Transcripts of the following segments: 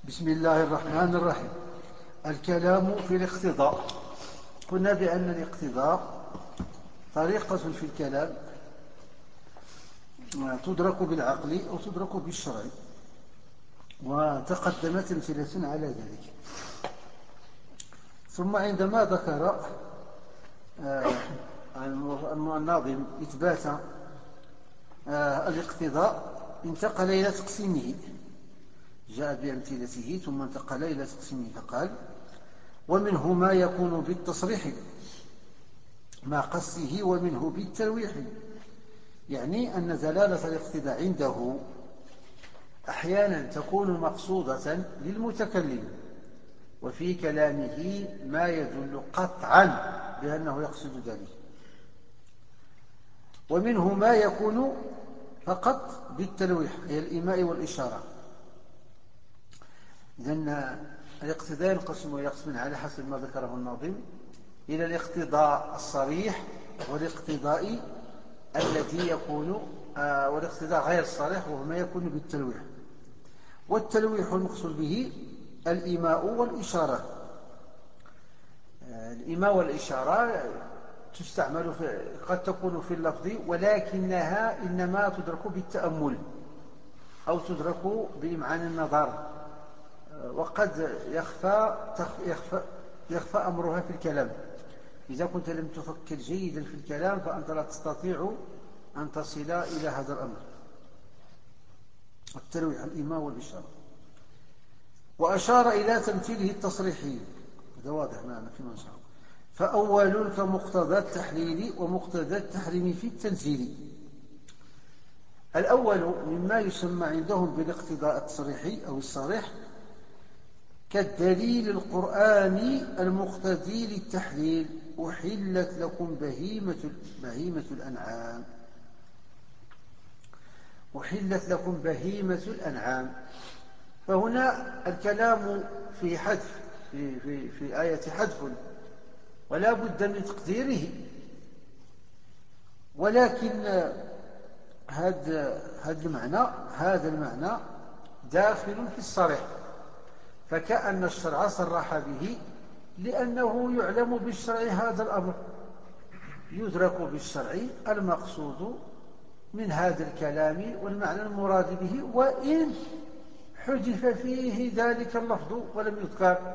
بسم الله الرحمن الرحيم. الكلام في الاقتضاء. قلنا بأن الاقتضاء طريقة في الكلام تدرك بالعقل أو تدرك بالشرع، وتقدمت أمثلة على ذلك. ثم عندما ذكر الناظم إثبات الاقتضاء انتقل إلى تقسيمه، جاء بأمثلته ثم انتقل إلى تقسيمه فقال: ومنه ما يكون بالتصريح مع قصه، ومنه بالتلويح. يعني أن دلالة الاقتضاء عنده أحيانا تكون مقصودة للمتكلم، وفي كلامه ما يدل قطعا بأنه يقصد ذلك. ومنه ما يكون فقط بالتلويح، هي الإيماء والإشارة. إذن الاقتضاء ينقسم إلى قسمين على حسب ما ذكره الناظم: إلى الاقتضاء الصريح والاقتضاء الذي يكون والاقتضاء غير الصريح، وهو ما يكون بالتلويح. والتلويح المقصود به الإيماء والإشارة. الإيماء والإشارة تستعمل قد تكون في اللفظ، ولكنها إنما تدرك بالتأمل أو تدرك بإمعان النظر، وقد يخفى أمرها في الكلام. إذا كنت لم تفكر جيدا في الكلام فأنت لا تستطيع أن تصل إلى هذا الأمر. التلويح الإيماء والإشارة. وأشار إلى تمثيله التصريحي، هذا واضح معنا فيما نشرح. فأول كمقتضى التحليل ومقتضى التحريم في التنزيل. الأول مما يسمى عندهم بالاقتضاء التصريحي أو الصريح، كالدليل القرآني المقتضي للتحليل: أحلت لكم بهيمة الأنعام. أحلت لكم بهيمة الأنعام. فهنا الكلام في حذف، في آية حذف، ولا بد من تقديره، ولكن هذا المعنى داخل في الصريح، فكأن الشرع صرح به، لأنه يعلم بالشرع هذا الأمر، يدرك بالشرع المقصود من هذا الكلام والمعنى المراد به، وإن حذف فيه ذلك اللفظ ولم يذكر.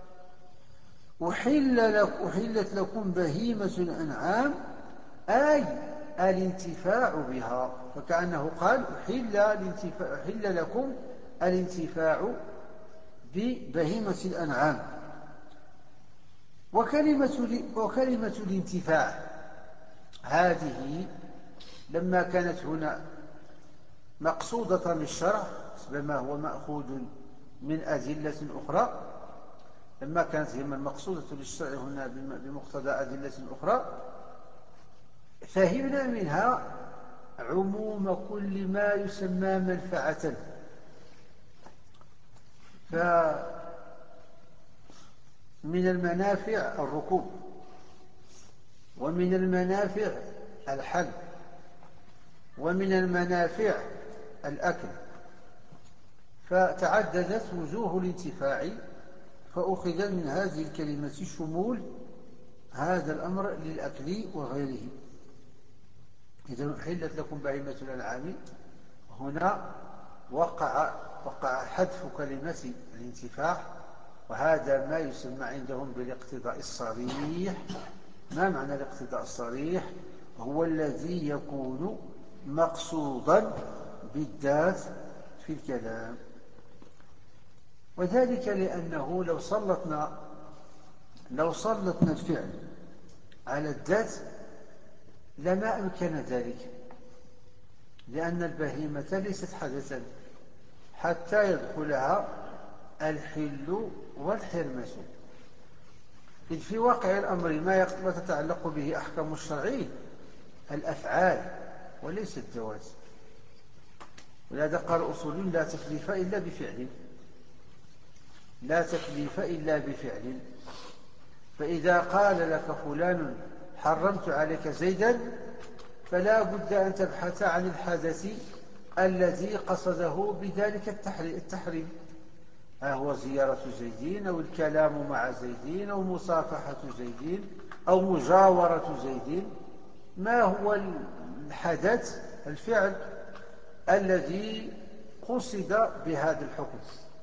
أحلت لكم بهيمة الأنعام، أي الانتفاع بها، فكأنه قال أحل لكم الانتفاع ببهيمة الأنعام. وكلمة الانتفاع هذه لما كانت هنا مقصودة للشرع، بما هو مأخوذ من أدلة أخرى، لما كانت هي المقصودة للشرع هنا بمقتضى أدلة أخرى، فهمنا منها عموم كل ما يسمى منفعة. فمن المنافع الركوب، ومن المنافع الحل، ومن المنافع الأكل، فتعددت وجوه الانتفاع، فأخذ من هذه الكلمة شمول هذا الأمر للأكل وغيره. إذا أحلت لكم بهيمة الأنعام، هنا وقع حذف كلمة الانتفاع، وهذا ما يسمى عندهم بالاقتضاء الصريح. ما معنى الاقتضاء الصريح؟ هو الذي يكون مقصودا بالذات في الكلام، وذلك لأنه لو سلطنا الفعل على الذات لما أمكن ذلك، لأن البهيمة ليست حدثا حتى يدخلها الحل والحرمة، إذ في واقع الأمر ما تتعلق به أحكام الشرع الأفعال وليس الذوات. ولهذا قال أصول: لا تكليف إلا بفعل، لا تكليف إلا بفعل. فإذا قال لك فلان حرمت عليك زيدا، فلا بد أن تبحث عن الحدث الذي قصده بذلك التحريم. هو زيارة زيدين أو الكلام مع زيدين أو مصافحة زيدين أو مجاورة زيدين. ما هو الحدث الفعل الذي قصد بهذا الحكم؟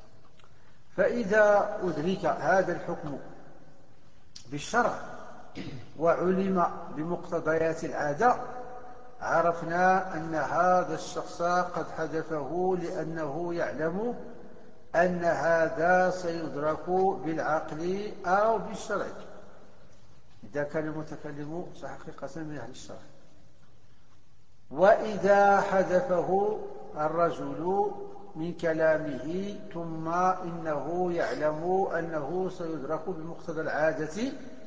فإذا أدرك هذا الحكم بالشرع وعلم بمقتضيات العادة عرفنا أن هذا الشخص قد حذفه لأنه يعلم أن هذا سيدرك بالعقل أو بالشرع إذا كان المتكلم حقيقة من أهل الشرع. وإذا حذفه الرجل من كلامه ثم إنه يعلم أنه سيدرك بمقتضى العادة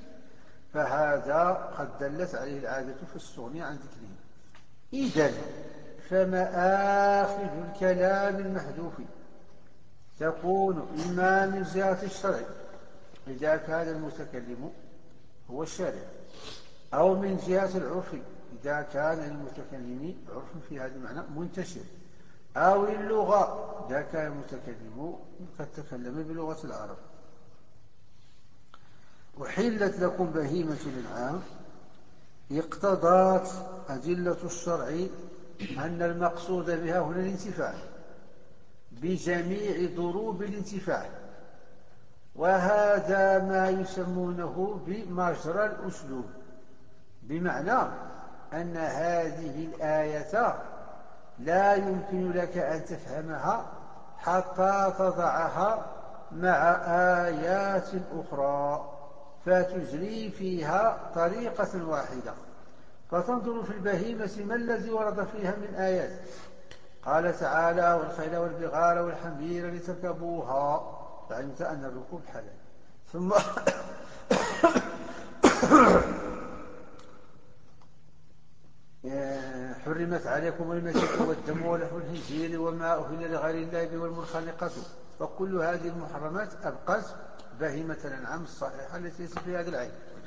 فهذا قد دلت عليه العادة فاستغني عن ذكره. إذن فمآخذ الكلام المحذوف تكون إما من جهة الشرع إذا كان المتكلم هو الشارع، أو من جهة العرف إذا كان المتكلم عرف في هذا المعنى منتشر، أو اللغة إذا كان المتكلم قد تكلم بلغة العرب. أحلت لكم بهيمة الأنعام اقتضت أدلة الشرع أن المقصود بها هنا الانتفاع بجميع ضروب الانتفاع، وهذا ما يسمونه بمجرى الأسلوب، بمعنى أن هذه الآية لا يمكن لك أن تفهمها حتى تضعها مع آيات أخرى فتجري فيها طريقة واحدة، فتنظر في البهيمة ما الذي ورد فيها من آيات. قال تعالى: والخيل والبغال والحمير لتركبوها، فعلمت أن الركوب حلال. ثم حرمت عليكم الميتة والدم ولحم الخنزير وما أهل لغير الله به والمنخنقة، فكل هذه المحرمات أبقت بهيمة الأنعام الصحيحة التي ليست في هذا العين.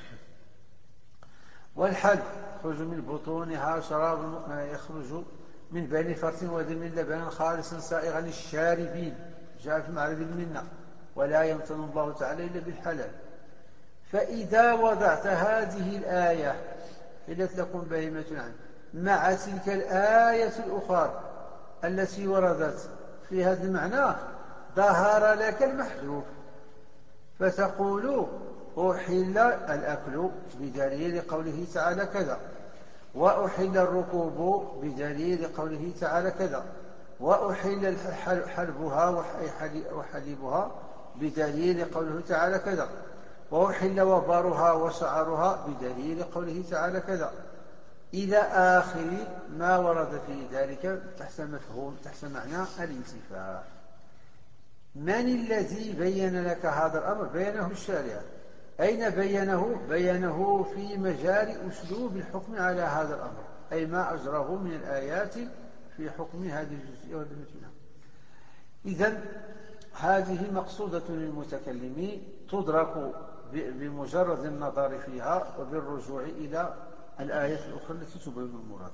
والحل يخرج من بطونها شراب يخرج من بين فرث ودم لبنا خالصا سائغا للشاربين، جاء في معرض المنة، ولا يمتن الله تعالى إلا بالحلال. فإذا وضعت هذه الآية حلت لكم بهيمة الأنعام مع تلك الآية الأخرى التي وردت في هذا المعنى ظهر لك المحذوف، فتقول: أحل الأكل بدليل قوله تعالى كذا، وأحل الركوب بدليل قوله تعالى كذا، وأحل حلبها وحليبها بدليل قوله تعالى كذا، وأحل وبرها وشعرها بدليل قوله تعالى كذا، إلى آخر ما ورد في ذلك تحت مفهوم تحت معنى الانتفاع. من الذي بين لك هذا الأمر؟ بينه الشارع. أين بينه؟ بينه في مجال أسلوب الحكم على هذا الأمر، أي ما أجره من الآيات في حكم هذه الجزئية والمتنة. إذن هذه مقصودة للمتكلم تدرك بمجرد النظر فيها وبالرجوع إلى الآيات الأخرى التي تبين المراد.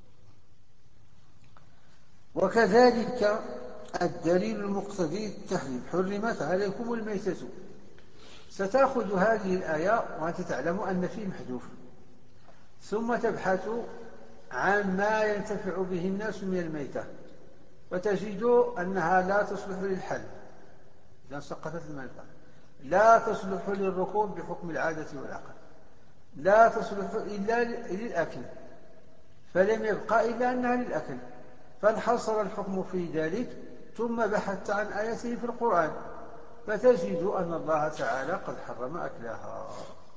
وكذلك الدليل المقتضي التحريم: حرمت عليكم الميتة. ستأخذ هذه الآية وأنت تعلم أن فيه محذوف، ثم تبحث عن ما ينتفع به الناس من الميتة، فتجد أنها لا تصلح للحل إذا سقطت المنفعة، لا تصلح للركوب بحكم العادة والعقل، لا تصلح إلا للأكل، فلم يبقى إلا أنها للأكل، فانحصر الحكم في ذلك. ثم بحثت عن آيته في القرآن فتجد أن الله تعالى قد حرم أكلها،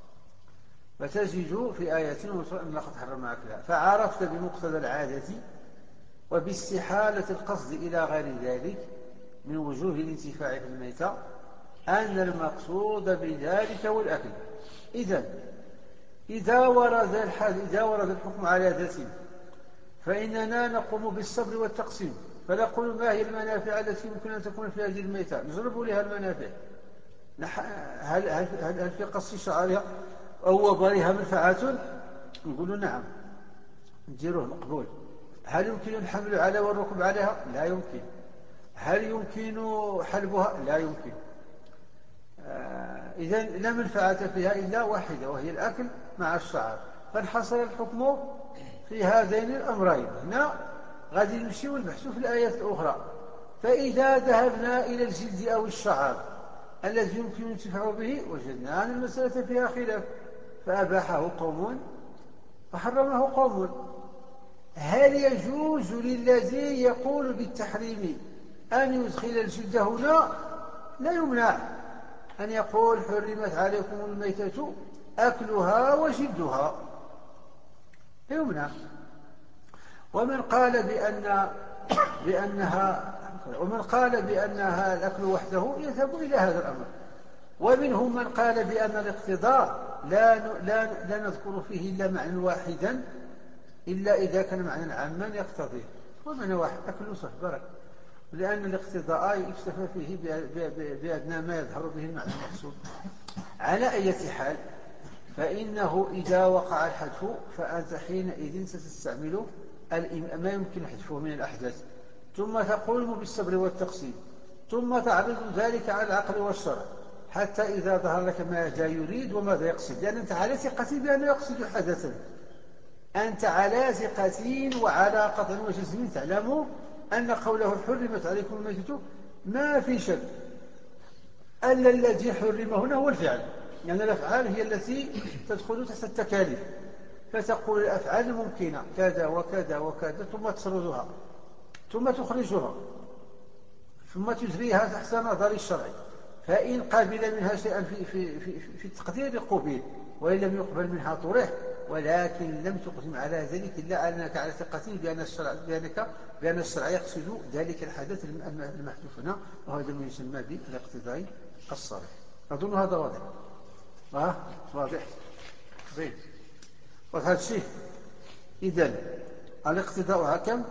فتجد في آية أن الله قد حرم أكلها، فعرفت بمقتضى العادة وباستحالة القصد إلى غير ذلك من وجوه الانتفاع في الميتة أن المقصود بذلك هو الأكل. إذا ورد الحكم على ذاته فإننا نقوم بالصبر والتقسيم، فنقول: ما هي المنافع التي يمكن أن تكون في هذه الميتة؟ نجرب لها المنافع. هل في قص شعرها أو وبرها منفعة؟ نقول: نعم، نديروه مقبول. هل يمكن الحمل على والركب عليها؟ لا يمكن. هل يمكن حلبها؟ لا يمكن. إذن لا منفعة فيها إلا واحدة، وهي الأكل مع الشعر. فانحصر الحكم في هذين الأمرين. هنا غادي نمشي ونبحث في الآيات الأخرى. فإذا ذهبنا إلى الجلد أو الشعر الذي يمكن الانتفاع به وجدنا أن المسألة فيها خلاف، فأباحه قوم وحرمه قوم. هل يجوز للذي يقول بالتحريم أن يدخل الجلد هنا؟ لا يمنع أن يقول حرمت عليكم الميتة أكلها وجلدها، لا يمنع. ومن قال بأنها الأكل وحده يذهب إلى هذا الأمر. ومنهم من قال بأن الاقتضاء لا نذكر فيه إلا معنى واحدا إلا إذا كان معنى عاما يقتضيه. ومعنى واحد أكل صح برك، لأن الاقتضاء يكتفى فيه بأدنى ما يظهر به المعنى المقصود. على أي حال، فإنه إذا وقع الحذف فأنت حينئذ ستستعمل ما يمكن حذفه من الأحداث، ثم تقوم بالصبر والتقسيم، ثم تعرض ذلك على العقل والشرع حتى إذا ظهر لك ماذا يريد وماذا يقصد، لأن أنت على ثقة بأنه يقصد حدثا. أنت على ثقة وعلى قطع وجزم تعلم أن قوله حرمت عليكم الميتة ما في شك أن الذي حرم هنا هو الفعل، يعني الأفعال هي التي تدخل تحت التكاليف. فتقول الأفعال الممكنة كذا وكذا وكذا، ثم تسردها، ثم تخرجها، ثم تجريها تحت نظر الشرع. فإن قابل منها شيئا في التقدير قبل، وإن لم يقبل منها طرح، ولكن لم تقدم على ذلك إلا أنك على ثقة بأن الشرع يقصد ذلك الحدث المحذوف هنا، وهذا ما يسمى بالاقتضاء الصريح. أظن هذا واضح. واضح زين. وهذا الشيء إذن الاقتضاء كم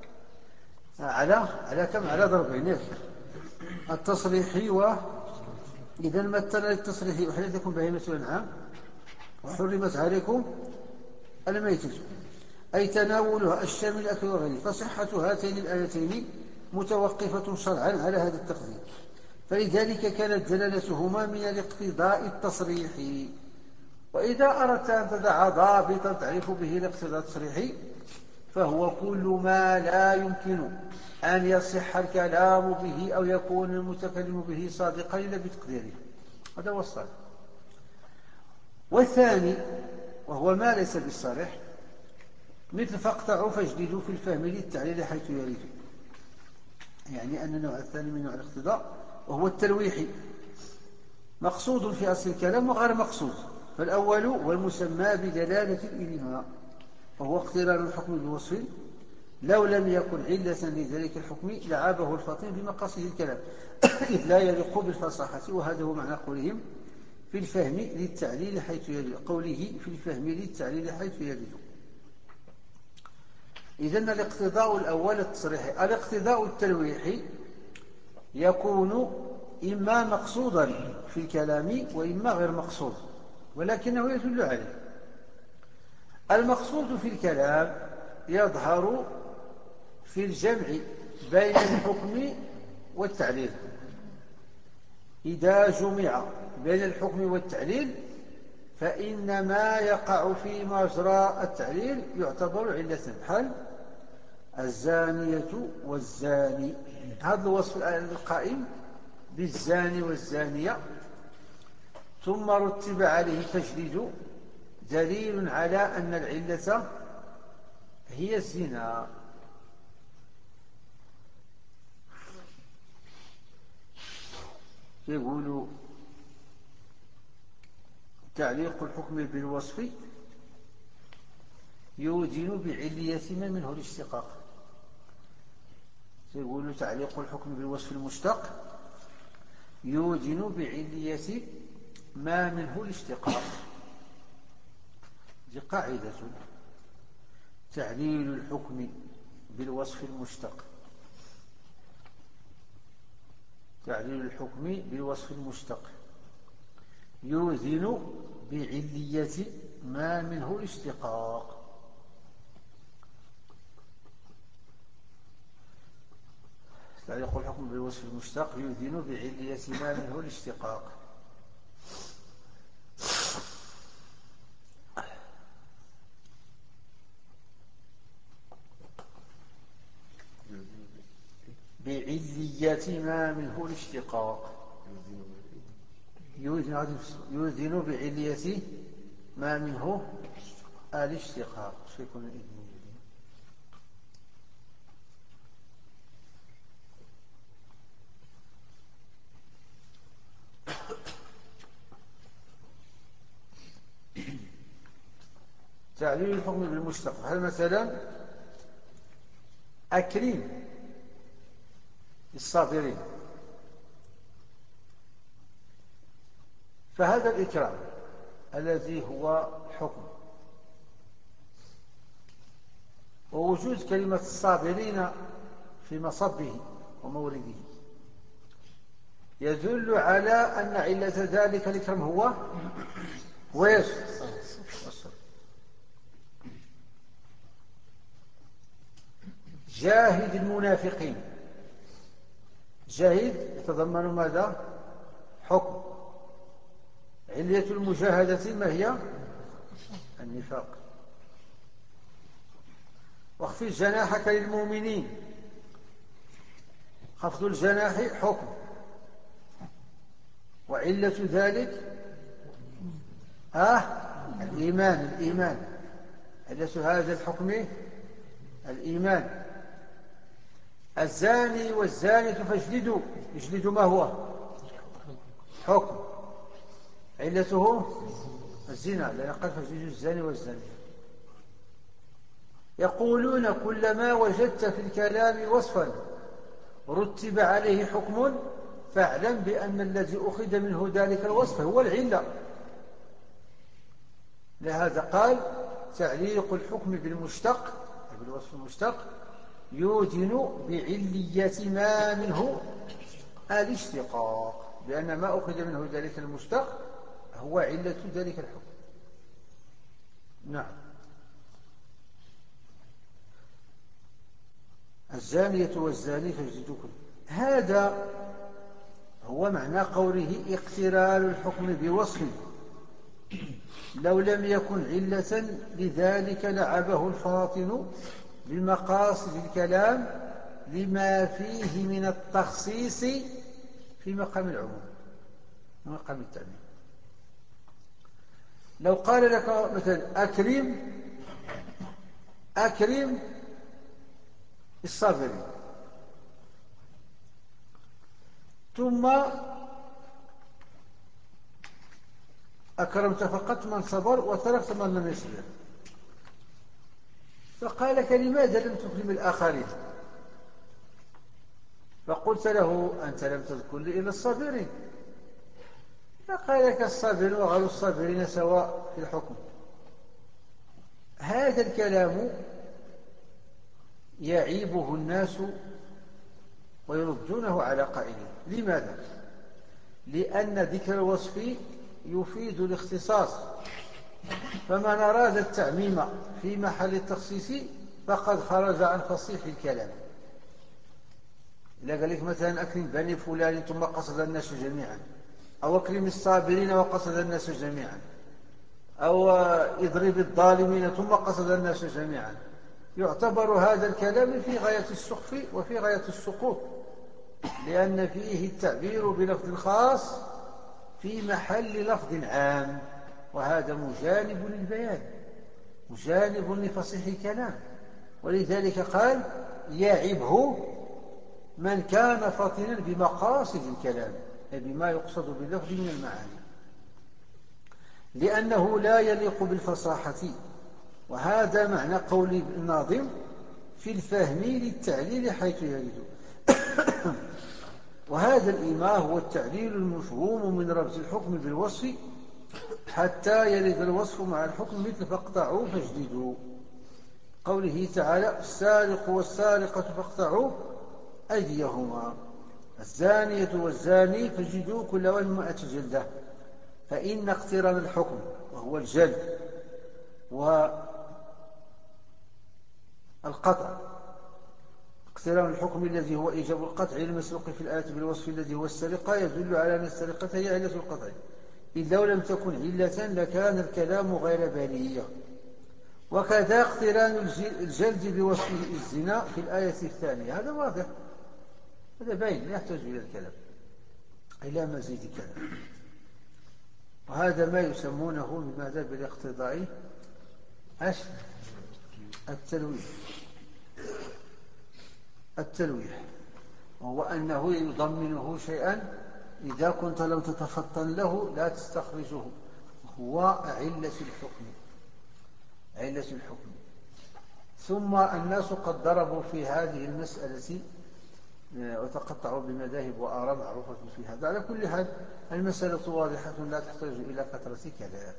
على كم؟ على ضربين: التصريحي إذا مثل التصريحي أحلت لكم بهيمة الأنعام وحرمت عليكم الميتة، أي تناولها الشامل الأكل وغيره. فصحة هاتين الآيتين متوقفة شرعا على هذا التقدير، فلذلك كانت دلالتهما من الاقتضاء التصريحي. وإذا أردت أن تضع ضابطا تعرف به الاقتضاء التصريحي فهو كل ما لا يمكن أن يصح الكلام به أو يكون المتكلم به صادقا إلا بتقديره. هذا هو الصريح. والثاني وهو ما ليس بالصريح، مثل فاقطعوا فاجددوا في الفهم للتعليل حيث يريد، يعني أن النوع الثاني من نوع الاقتضاء وهو التلويحي مقصود في أصل الكلام وغير مقصود. فالأول والمسمى بدلالة الإلماء، وهو اقتران الحكم بالوصف لو لم يكن علة لذلك الحكم لعابه الفطين بمقاصد الكلام إذ لا يليق بالفصاحة. وهذا هو معنى قولهم في الفهم للتعليل حيث يريد، إذن الاقتضاء الأول التصريحي. الاقتضاء التلويحي يكون إما مقصودا في الكلام وإما غير مقصود، ولكنه يدل عليه. المقصود في الكلام يظهر في الجمع بين الحكم والتعليل. إذا جمع بين الحكم والتعليل فإن ما يقع في مجرى التعليل يعتبر علة، بحال الزانية والزاني. هذا الوصف القائم بالزاني والزانية ثم رتب عليه تجديد دليل على أن العلة هي الزنا. يقول تعليق الحكم بالوصف يوجن بعلية ما منه الاشتقاق. يقول تعليق الحكم بالوصف المشتق يوجن بعلية ما منه الاشتقاق. دي قاعدة: تعليل الحكم بالوصف المشتق، تعليل الحكم بالوصف المشتق يوزن بعلية ما منه الاشتقاق. تعليق الحكم بالوصف المشتق يؤذن بعلية ما منه الاشتقاق. بعلية ما منه الاشتقاق يؤذن بعلية ما منه الاشتقاق. شيكون الإذن؟ تعليل الحكم بالمشتق. هل مثلا أكرم الصابرين، فهذا الإكرام الذي هو حكم، ووجود كلمة الصابرين في مصبه ومورده يدل على أن علة ذلك الإكرام هو ايش؟ جاهد المنافقين. جاهد يتضمن ماذا؟ حكم. علية المجاهدة ما هي؟ النفاق. واخفض جناحك للمؤمنين. خفض الجناح حكم، وعلة ذلك الإيمان. علة هذا الحكم الإيمان. الزاني والزانية فاجلدوا. يجلد ما هو؟ حكم. علته الزنا، لأن قال فاجلدوا الزاني والزانية. يقولون كلما وجدت في الكلام وصفا رتب عليه حكم فاعلم بأن الذي أخذ منه ذلك الوصف هو العلة. لهذا قال تعليق الحكم بالمشتق، بالوصف المشتق، يوجن بعلية ما منه الاشتقاق، لأن ما أخذ منه ذلك المشتق هو علة ذلك الحكم. نعم. الزانية والزاني فاجلدوا كل. هذا هو معنى قوله اقتران الحكم بوصف، لو لم يكن علة لذلك لعبه الفاطن بمقاصد الكلام لما فيه من التخصيص في مقام العموم ومقام التعميم. لو قال لك مثلا أكرم الصابرين، ثم أكرمت فقط من صبر وتركت من لم يصبر، فقال لك لماذا لم تكرم الآخرين؟ فقلت له أنت لم تذكر لي إلا الصابرين، فقال لك الصابرين وغير الصابرين سواء في الحكم. هذا الكلام يعيبه الناس ويردونه على قائله. لماذا؟ لأن ذكر الوصف يفيد الاختصاص، فمن أراد التعميم في محل التخصيص فقد خرج عن فصيح الكلام. إذا قال لك مثلا أكرم بني فلان ثم قصد الناس جميعا، أو أكرم الصابرين وقصد الناس جميعا، أو اضرب الظالمين ثم قصد الناس جميعا، يعتبر هذا الكلام في غاية السخف وفي غاية السقوط، لأن فيه التعبير بلفظ خاص في محل لفظ عام، وهذا مجانب للبيان، مجانب لفصيح الكلام. ولذلك قال يعبه من كان فطنا بمقاصد الكلام، أي بما يقصد باللفظ من المعاني، لأنه لا يليق بالفصاحة. وهذا معنى قول الناظم في الفهم للتعليل حيث يرد. وهذا الإيماء هو التعليل المفهوم من ربط الحكم بالوصف حتى يرد الوصف مع الحكم، مثل فاقطعوا فاجلدوا. قوله تعالى السارق والسارقة فاقطعوا أيديهما، الزانية والزاني فاجلدوا كل واحد 100 جلدة. فإن اقتران الحكم وهو الجلد والقطع، اقتران الحكم الذي هو إيجاب القطع المسروق في الآية بالوصف الذي هو السرقة يدل على أن السرقة هي علة القطع، إذ لو لم تكن علة لكان الكلام غير بلية. وكذا اقتران الجلد بوصفه الزنا في الآية الثانية، هذا واضح، هذا باين، لا يحتاج إلى الكلام، إلى مزيد كلام. وهذا ما يسمونه بماذا؟ بالاقتضاء التلويح، وهو أنه يضمنه شيئا إذا كنت لم تتفطن له لا تستخرجه، هو علة الحكم. ثم الناس قد ضربوا في هذه المسألة وتقطعوا بمذاهب وآراء معروفة في هذا. على كل حال المسألة واضحة لا تحتاج إلى كثرة كلام،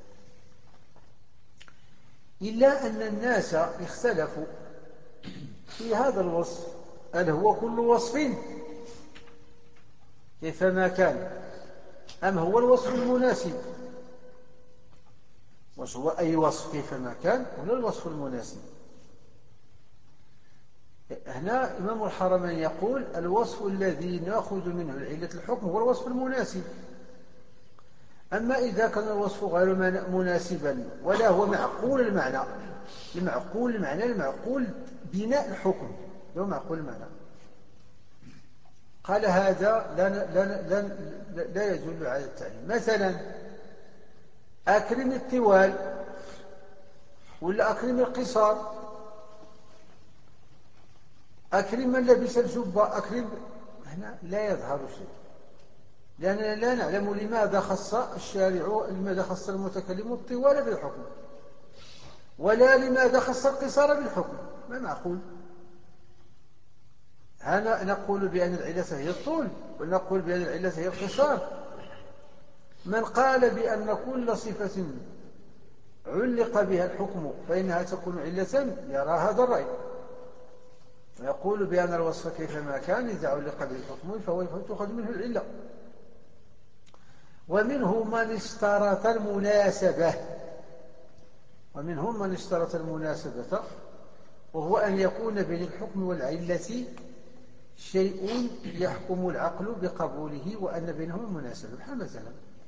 إلا أن الناس اختلفوا في هذا الوصف، هل هو كل وصف كيفما كان، أم هو الوصف المناسب؟ هو أي وصف كيفما كان ولا الوصف المناسب؟ هنا إمام الحرمين يقول الوصف الذي نأخذ منه العلة الحكم هو الوصف المناسب. أما إذا كان الوصف غير مناسبا ولا هو معقول المعنى، المعقول بناء الحكم، هو معقول المعنى، قال هذا لا يدل على التعليم. مثلا أكرم الطوال ولا أكرم القصار، أكرم من لبس الجبة، أكرم، هنا لا يظهر شيء، لأننا لا نعلم لماذا خص الشارع، لماذا خص المتكلم الطوال بالحكم، ولا لماذا خص القصار بالحكم، ما معقول. هنا نقول بأن العلة هي الطول ونقول بأن العلة هي القصار. من قال بأن كل صفة علق بها الحكم فإنها تكون علة يرى هذا الرأي، ويقول بأن الوصف كيفما كان إذا علق به الحكم فهو تؤخذ منه العلة. ومنهم من اشترط المناسبة، وهو أن يكون بين الحكم والعلة شيء يحكم العقل بقبوله وأن بينهم مناسبة. بحال مثلا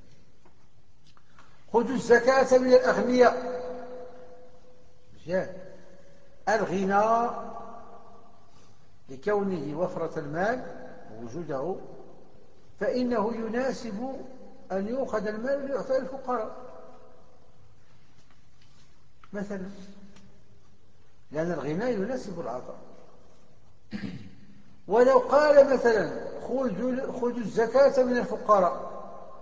خذوا الزكاة من الأغنياء، الغنى لكونه وفرة المال ووجوده، فإنه يناسب أن يؤخذ المال ليعطى الفقراء مثلا، لأن الغنى يناسب العطاء. ولو قال مثلا خذوا الزكاة من الفقراء،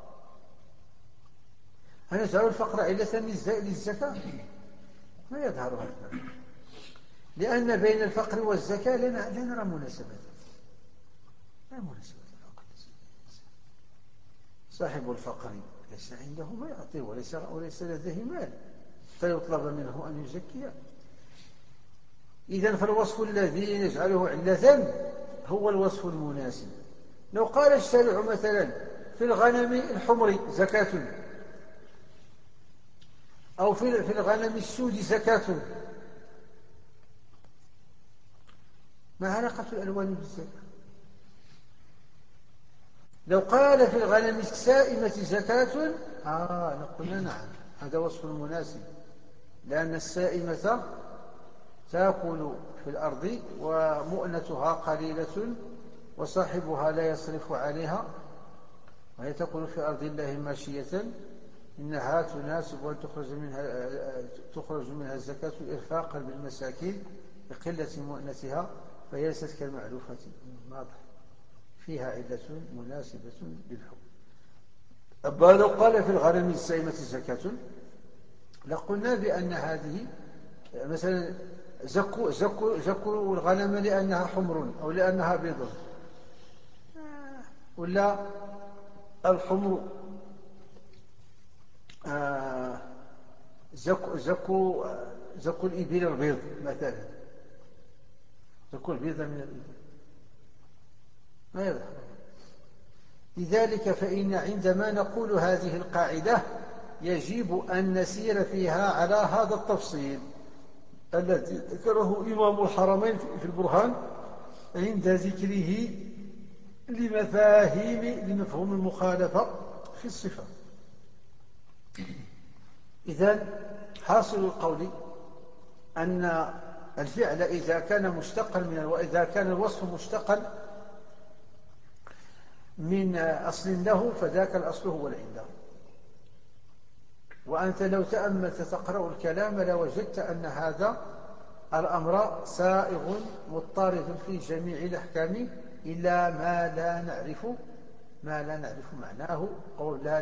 هنجعل الفقر علة للزكاة؟ ما يظهر هذا، لأن بين الفقر والزكاة لا نرى مناسبة، لا مناسبة. صاحب الفقر ليس عنده ما يعطيه وليس لديه مال فيطلب منه أن يزكيه. إذن فالوصف الذي نجعله علة هو الوصف المناسب. لو قال الشارع مثلا في الغنم الحمر زكاة، أو في الغنم السود زكاة، ما علاقة الألوان بالزكاة؟ لو قال في الغنم السائمة زكاة نقول نعم هذا وصف مناسب، لأن السائمة تأكل في الأرض ومؤنتها قليلة وصاحبها لا يصرف عليها، وهي تكون في أرض الله ماشية، إنها تناسب أن تخرج منها الزكاة إرفاقا بالمساكين بقلة مؤنتها، فهي ليست كالمعلوفة، واضح فيها علة مناسبة للحكم. أما لو قال في الغنم السائمة زكاة لقلنا بأن هذه مثلا زكوا الغنم لأنها حمر أو لأنها بيض، ولا الحمر زكوا الإبل البيض مثلا، زكوا البيض من الإبل، ما يظهر. لذلك فإن عندما نقول هذه القاعدة يجب أن نسير فيها على هذا التفصيل الذي ذكره إمام الحرمين في البرهان، عند ذكره لمفهوم المخالفة في الصفة. إذن حاصل القول أن الفعل إذا كان مشتقا وإذا كان الوصف مشتقا من أصل له فذاك الأصل هو العلة. وأنت لو تأملت تقرأ الكلام لوجدت أن هذا الأمر سائغ مضطرد في جميع الأحكام إلا ما لا نعرف معناه أو لا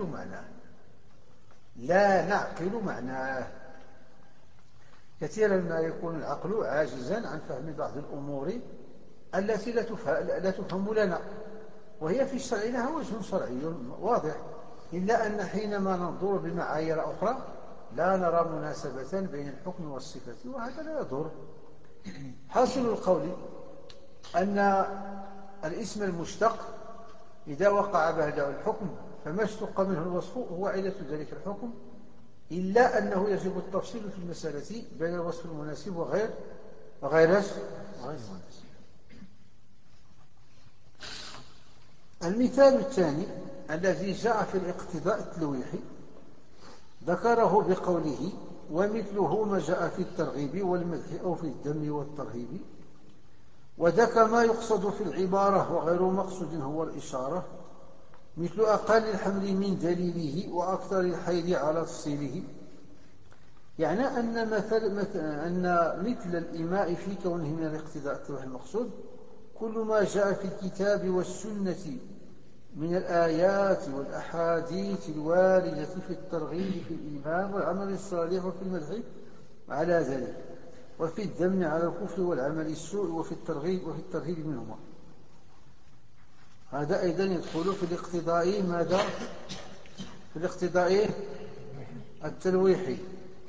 نعقل معناه. كثيرا ما يكون العقل عاجزا عن فهم بعض الأمور التي لا تفهم لنا، وهي في الشرع لها وجه شرعي واضح، إلا أن حينما ننظر بمعايير أخرى لا نرى مناسبة بين الحكم والصفة، وهذا لا يضر. حاصل القول أن الاسم المشتق إذا وقع بعده الحكم فما اشتق منه الوصف هو علة ذلك الحكم، إلا أنه يجب التفصيل في المسألة بين الوصف المناسب وغير المناسب. المثال الثاني الذي جاء في الاقتضاء التلويحي ذكره بقوله: ومثله ما جاء في الترغيب والمدح أو في الذم والترهيب، وذاك ما يقصد في العبارة وغير مقصود هو الإشارة، مثل أقل الحمل من دليله وأكثر الحيل على تفصيله. يعني أن مثل الإيماء في كونه من الاقتضاء التلويحي المقصود كل ما جاء في الكتاب والسنة من الآيات والأحاديث الواردة في الترغيب في الإيمان والعمل الصالح وفي المدح على ذلك، وفي الذم على الكفر والعمل السوء وفي الترهيب منهما. هذا أيضا يدخل في الاقتضاء ماذا؟ في الاقتضاء التلويحي.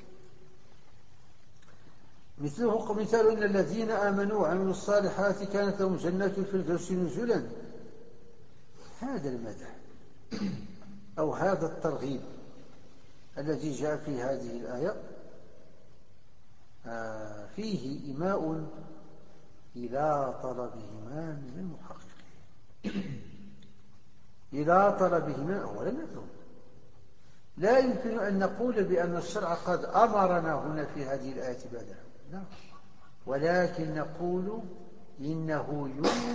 مثال إن الذين آمنوا وعملوا الصالحات كانت لهم جنات الفردوس نزلا. هذا المدح أو هذا الترغيب الذي جاء في هذه الآية فيه إيماء إلى طلبهما من المحققين. إلى طلبهما أولا نفهم. لا يمكن أن نقول بأن الشرع قد أمرنا هنا في هذه الآية بدلا، لا، ولكن نقول إنه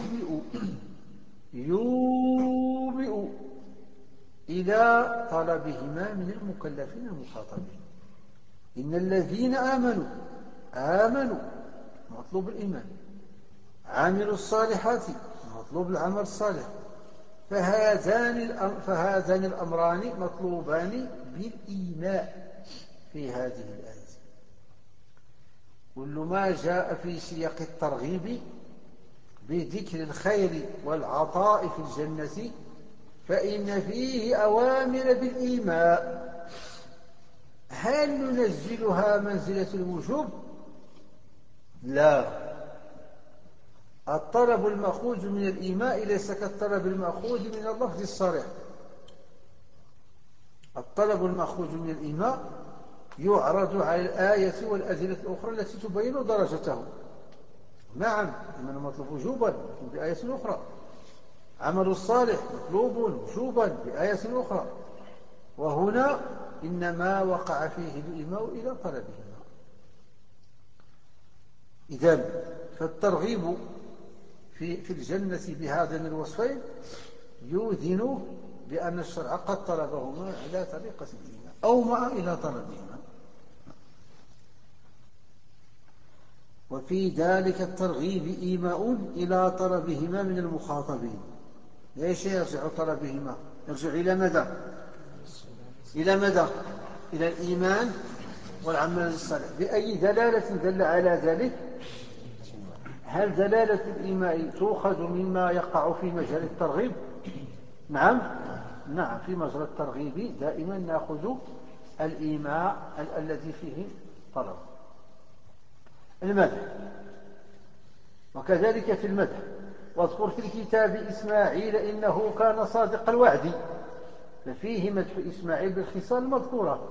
يوبئ إلى طلبهما من المكلفين المخاطبين. إن الذين آمنوا مطلوب الإيمان، عملوا الصالحات مطلوب العمل الصالح، فهذان الأمران مطلوبان بالإيماء في هذه الآية. كل ما جاء في سياق الترغيب بذكر الخير والعطاء في الجنة فإن فيه أوامر بالإيماء. هل ننزلها منزلة الوجوب؟ لا. الطلب المأخوذ من الإيماء ليس كالطلب المأخوذ من اللفظ الصريح. الطلب المأخوذ من الإيماء يعرض على الآية والأدلة الأخرى التي تبين درجته. نعم، من مطلوب وجوبا بآية أخرى، عمل الصالح مطلوب وجوبا بآية أخرى، وهنا إنما وقع فيه الإيماء إلى طلبهما. إذن فالترغيب في الجنة بهذين الوصفين يوذن بأن الشرع قد طلبهما على طريقة الإيمان أو ما إلى طلبهما. وفي ذلك الترغيب إيماء إلى طلبهما من المخاطبين. ليش يرجع طلبهما؟ يرجع إلى ماذا؟ إلى الإيمان والعمل الصالح. بأي دلالة دل على ذلك؟ هل دلالة الإيماء تؤخذ مما يقع في مجال الترغيب؟ نعم، في مجال الترغيب دائما نأخذ الإيماء الذي فيه طلب. المدح، وكذلك في المدح: واذكر في الكتاب إسماعيل إنه كان صادق الوعد، ففيه مدح إسماعيل بالخصال المذكورة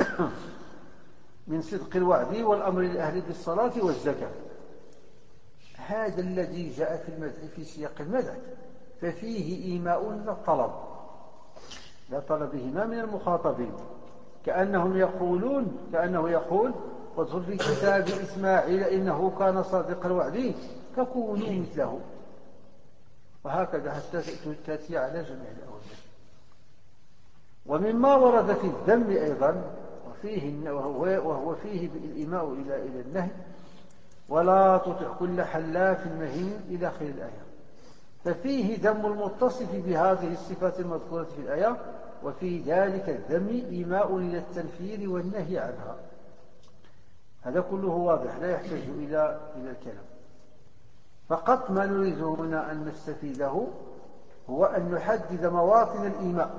من صدق الوعد والأمر للأهل بالصلاة والزكاة. هذا الذي جاء في المدح في سياق المدح ففيه إيماء للطلب لا طلبهما من المخاطبين، كأنه يقول واذكر في كتاب إسماعيل إنه كان صادق الوعد فكونوا مثله، وهكذا حتى تأتي على جميع الأوجه. ومما ورد في الذم أيضا وهو فيه الإيماء إلى النهي ولا تطع كل حلاف مهين إلى آخر الآية، ففيه ذم المتصف بهذه الصفات المذكورة في الآية، وفي ذلك الذم إيماء إلى التنفير والنهي عنها. هذا كله واضح لا يحتاج إلى الكلام. فقط ما نريد هنا أن نستفيده هو أن نحدد مواطن الإيماء،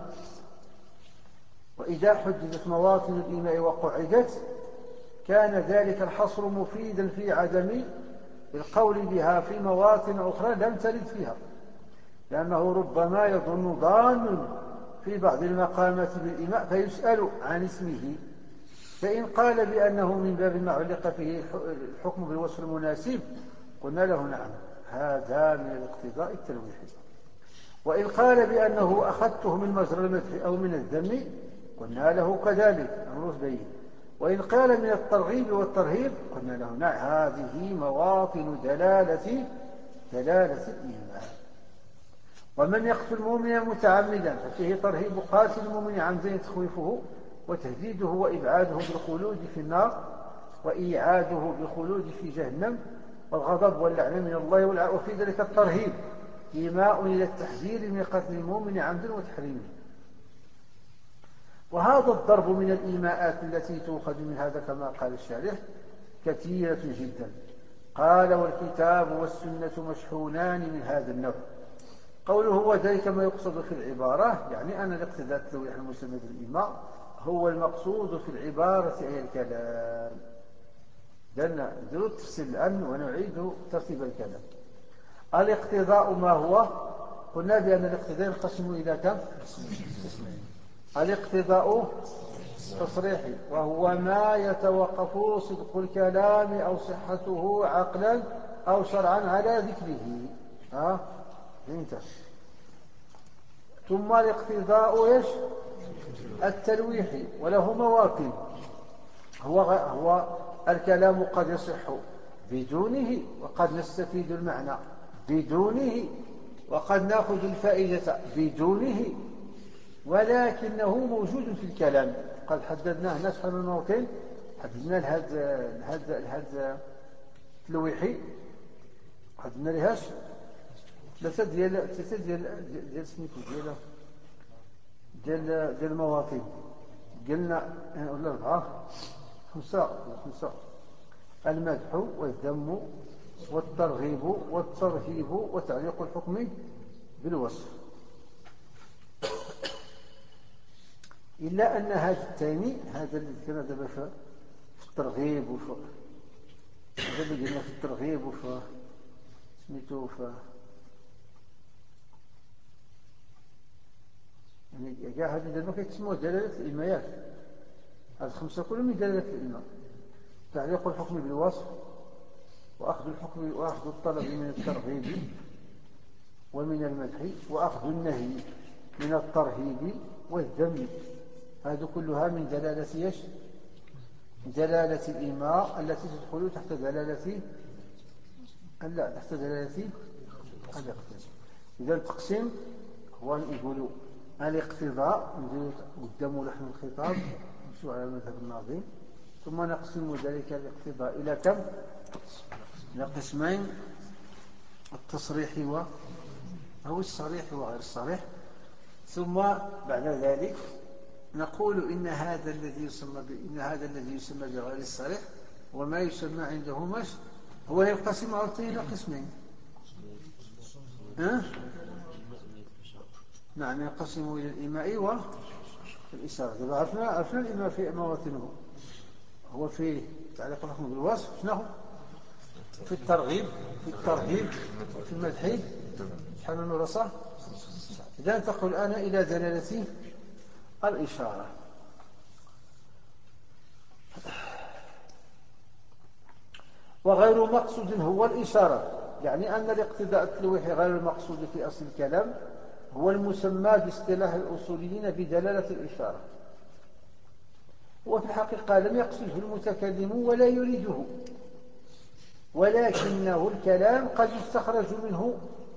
وإذا حددت مواطن الإيماء وقعدت كان ذلك الحصر مفيدا في عدم القول بها في مواطن أخرى لم ترد فيها، لأنه ربما يظن ظان في بعض المقامات بالإيماء فيسأل عن اسمه، فإن قال بأنه من باب ما علق فيه الحكم بالوصف المناسب قلنا له نعم هذا من الاقتضاء التلويحي، وإن قال بأنه أخذته من مجرى المدح أو من الذم قلنا له كذلك أمر بين، وإن قال من الترغيب والترهيب قلنا له نعم هذه مواطن دلالة الإيمان. ومن يقتل مؤمنا متعمدا ففيه ترهيب قاتل المؤمن عمدا تخويفه وتهديده وإبعاده بالخلود في النار وإيعاده بالخلود في جهنم والغضب واللعنة من الله، وفي ذلك الترهيب إيماء إلى التحذير من قتل المؤمن عمدا وتحريمه. وهذا الضرب من الإيماءات التي تؤخذ من هذا كما قال الشارح كثيرة جدا، قال والكتاب والسنة مشحونان من هذا النوع. قوله وذلك ما يقصد في العبارة يعني أن الاقتضاء التلويح المسمى بالإيماء هو المقصود في العبارة أي الكلام. ندير التفصيل الآن ونعيد ترتيب الكلام. الاقتضاء ما هو؟ قلنا بأن الاقتضاء ينقسم إلى كم؟ قسمين. الاقتضاء تصريحي وهو ما يتوقف صدق الكلام أو صحته عقلا أو شرعا على ذكره. انتهى. ثم الاقتضاء التلويحي وله مواطن، هو الكلام قد يصح بدونه وقد نستفيد المعنى بدونه وقد نأخذ الفائدة بدونه، ولكنه موجود في الكلام. قد حددناه نسخ من الموطن، حددنا الهد التلويحي، حددنا لهاش ثلاثة ديال سميتو ديال المواطن، قلنا ولا أربعة خمسة المدح والذم والترغيب والترهيب وتعليق الحكم بالوصف. إلا أن هذا الثاني هذا اللي كان دابا في الترغيب هذا اللي قلنا في الترغيب وفي سميتو يعني كاع هذه دابا كيتسموا دلالة الإيمايات، هذه الخمسة كلهم من دلالة الإيماء: تعليق الحكم بالوصف وأخذ الطلب من الترغيب ومن المدح وأخذ النهي من الترهيب والذم، هذه كلها من دلالة دلالة الإيماء التي تدخل تحت دلالة الاقتضاء. إذا التقسيم هو يقولوا الاقتضاء قداموا لحن الخطاب نمشوا على مذهب الناظم، ثم نقسم ذلك الاقتضاء إلى كم؟ إلى قسمين: التصريح أو الصريح وغير الصريح. ثم بعد ذلك نقول إن هذا الذي يسمى بغير الصريح وما يسمى عندهم هو ينقسم إلى قسمين. نعم، ينقسم إلى الإيماء والإشارة. عرفنا الإيماء في مواطنه، هو في تعليق الحكم بالوصف، شنو في الترغيب وفي المدح، شحال من رصة. إذا ننتقل الآن إلى دلالة الإشارة. وغير مقصود هو الإشارة يعني أن الاقتضاء التلويحي غير المقصود في أصل الكلام هو المسمى باصطلاح الأصوليين بدلالة الإشارة، وفي الحقيقة لم يقصده المتكلم ولا يريده، ولكنه الكلام قد يستخرج منه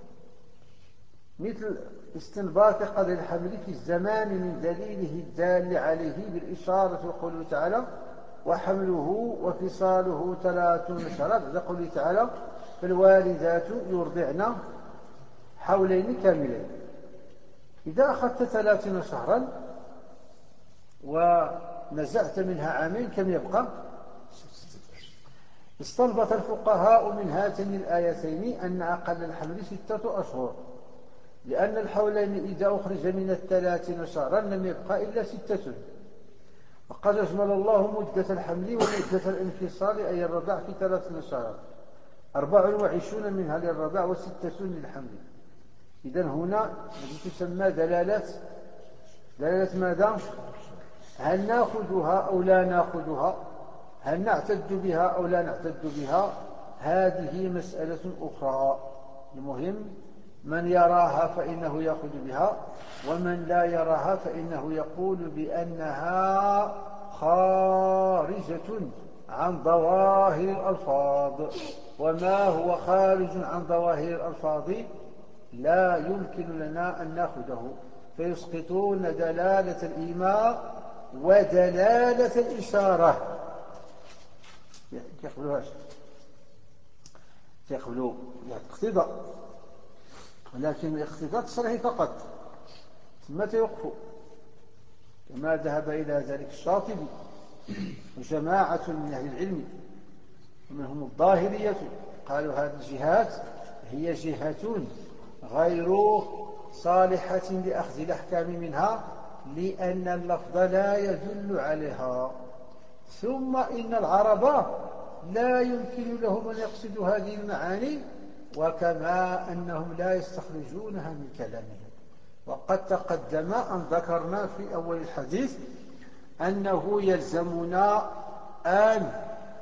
مثل استنباط قدر الحمل في الزمان من دليله الدال عليه بالإشارة، وقوله تعالى وحمله وفصاله 30 شهرا، بعد قوله تعالى فالوالدات يرضعن حولين كاملين. إذا أخذت 30 شهرا ونزعت منها عامين كم يبقى؟ استنبط الفقهاء من هاتين الآيتين أن أقل الحمل 6 أشهر، لأن الحولين إذا أخرج من 30 شهرا لم يبقى إلا 6، وقد أجمل الله مدة الحمل ومدة الانفصال أي الرضاع في 30 شهرا، 24 منها للرضاع و6 للحمل. إذن هنا التي تسمى دلالة ماذا؟ هل نأخذها أو لا نأخذها؟ هل نعتد بها أو لا نعتد بها؟ هذه مسألة أخرى. المهم من يراها فإنه يأخذ بها، ومن لا يراها فإنه يقول بأنها خارجة عن ظواهر الألفاظ، وما هو خارج عن ظواهر الألفاظ لا يمكن لنا أن نأخذه، فيسقطون دلالة الإيماء ودلالة الإشارة. يقبلوا الاقتضاء، ولكن الاقتضاء تصريحي فقط، ثم توقفوا، كما ذهب إلى ذلك الشاطبي وجماعة من أهل العلم ومنهم الظاهرية، قالوا هذه الجهات هي جهة غير صالحة لأخذ الأحكام منها لأن اللفظ لا يدل عليها، ثم إن العرب لا يمكن لهم أن يقصدوا هذه المعاني، وكما أنهم لا يستخرجونها من كلامهم. وقد تقدم أن ذكرنا في أول الحديث أنه يلزمنا أن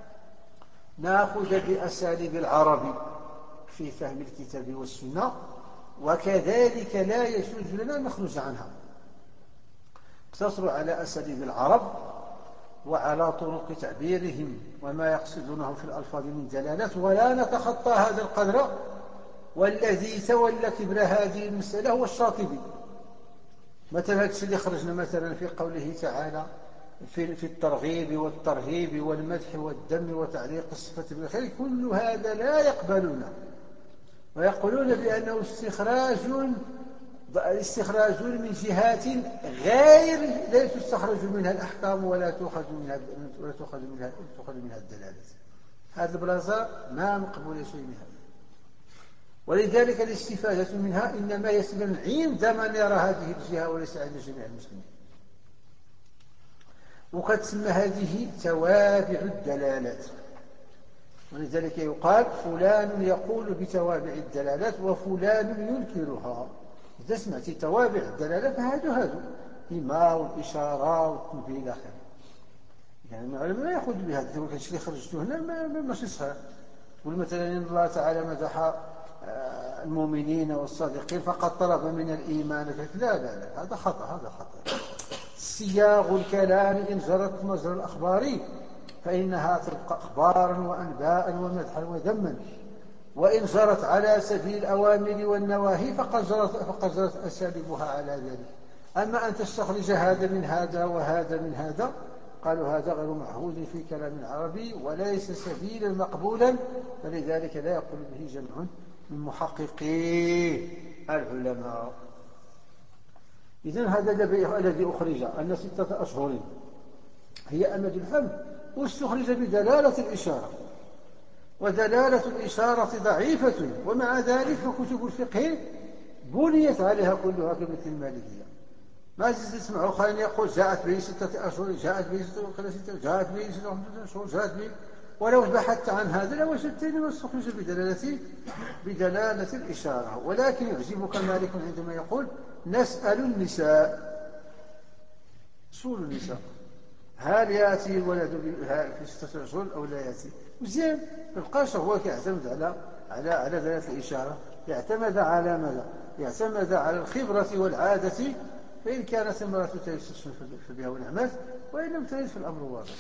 نأخذ بأساليب العرب في فهم الكتاب والسنة، وكذلك لا يجوز لنا أن نخرج عنها، نقتصر على أساليب العرب وعلى طرق تعبيرهم وما يقصدونه في الألفاظ من دلالات، ولا نتخطى هذا القدر. والذي تولى كبر هذه المسألة هو الشاطبي. مثلا هذا الشيء اللي خرجنا مثلا في قوله تعالى في الترغيب والترهيب والمدح والذم وتعليق الصفة بالخير، كل هذا لا يقبلونه، ويقولون بأنه استخراج من جهات غير لا تستخرج منها الأحكام ولا تؤخذ منها الدلالات. هذا البلاصة ما مقبول شيء منها، ولذلك الاستفادة منها إنما يسمى عند من يرى هذه الجهة وليس عند جميع المسلمين. وقد تسمى هذه توابع الدلالات، ولذلك يقال فلان يقول بتوابع الدلالات وفلان ينكرها. إذا سمعت توابع الدلالة فهذا إما والإشارة والتنبيه إلى آخره. يعني العلماء لا يأخذ بهذا، تقول هذا الشيء اللي خرجته هنا ماشي صحيح. تقول مثلا إن الله تعالى مدح المؤمنين والصادقين فقد طلب من الإيمان، لا هذا خطأ. سياغ الكلام إن جرت مجرى الأخبار فإنها تبقى أخبارا وأنباء ومدحا وذما، وإن جرت على سبيل الأوامر والنواهي فقد جرت أساليبها على ذلك. أما أن تستخرج هذا من هذا وهذا من هذا، قالوا هذا غير معهود في كلام العربي وليس سبيلا مقبولا، فلذلك لا يقول به جمع من محققي العلماء. إذن هذا الذي أخرج أن 6 أشهر هي أمد الحمل، واستخرج بدلالة الإشارة، ودلالة الإشارة ضعيفة، ومع ذلك فكتب الفقه بنيت عليها كلها كمثل المالكية. ما تسمع خالد يقول جاءت به 6 أشهر، جاءت به 6 جاءت به 6 أشهر، جاءت به، ولو بحثت عن هذا لوجدت ما استخرج بدلالة الإشارة. ولكن يعجبك مالك عندما يقول نسأل النساء، سؤال النساء هل يأتي الولد في 6 أشهر أو لا يأتي؟ مزيان، مابقاش هو كيعتمد على على دلالة الإشارة اعتمد على ماذا؟ اعتمد على الخبرة والعادة، فإن كانت المرأة تريد فبها ونعمات، وإن لم تريد فالأمر واضح.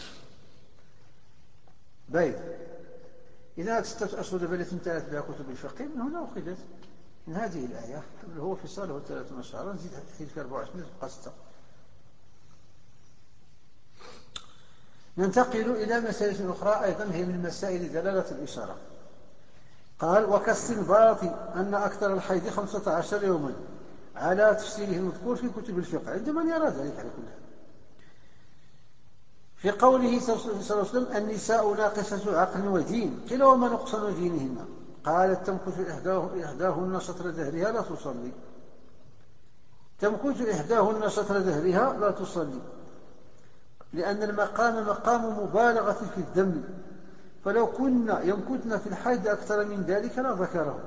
باين. إذا هذه 6 أشهر التي امتلأت بها كتب الفقه من هنا أخذت من هذه الآية. هو فصاله 3 شهرا، نزيد حيث في 24 تبقى 6. ننتقل إلى مسائل أخرى أيضا هي من مسائل دلالة الإشارة. قال: وكاستنباط أن أكثر الحيض 15 يوما على تفسيره المذكور في كتب الفقه، عند من يرى ذلك على كل حال. في قوله صلى الله عليه وسلم: النساء ناقصة عقل ودين، قيل: وما نقصان دينهن؟ قالت: تمكث إحداهن شطر دهرها لا تصلي. تمكث إحداهن شطر دهرها لا تصلي، لأن المقام مقام مبالغة في الذم، فلو كنا يمكثن في الحيض أكثر من ذلك لذكره.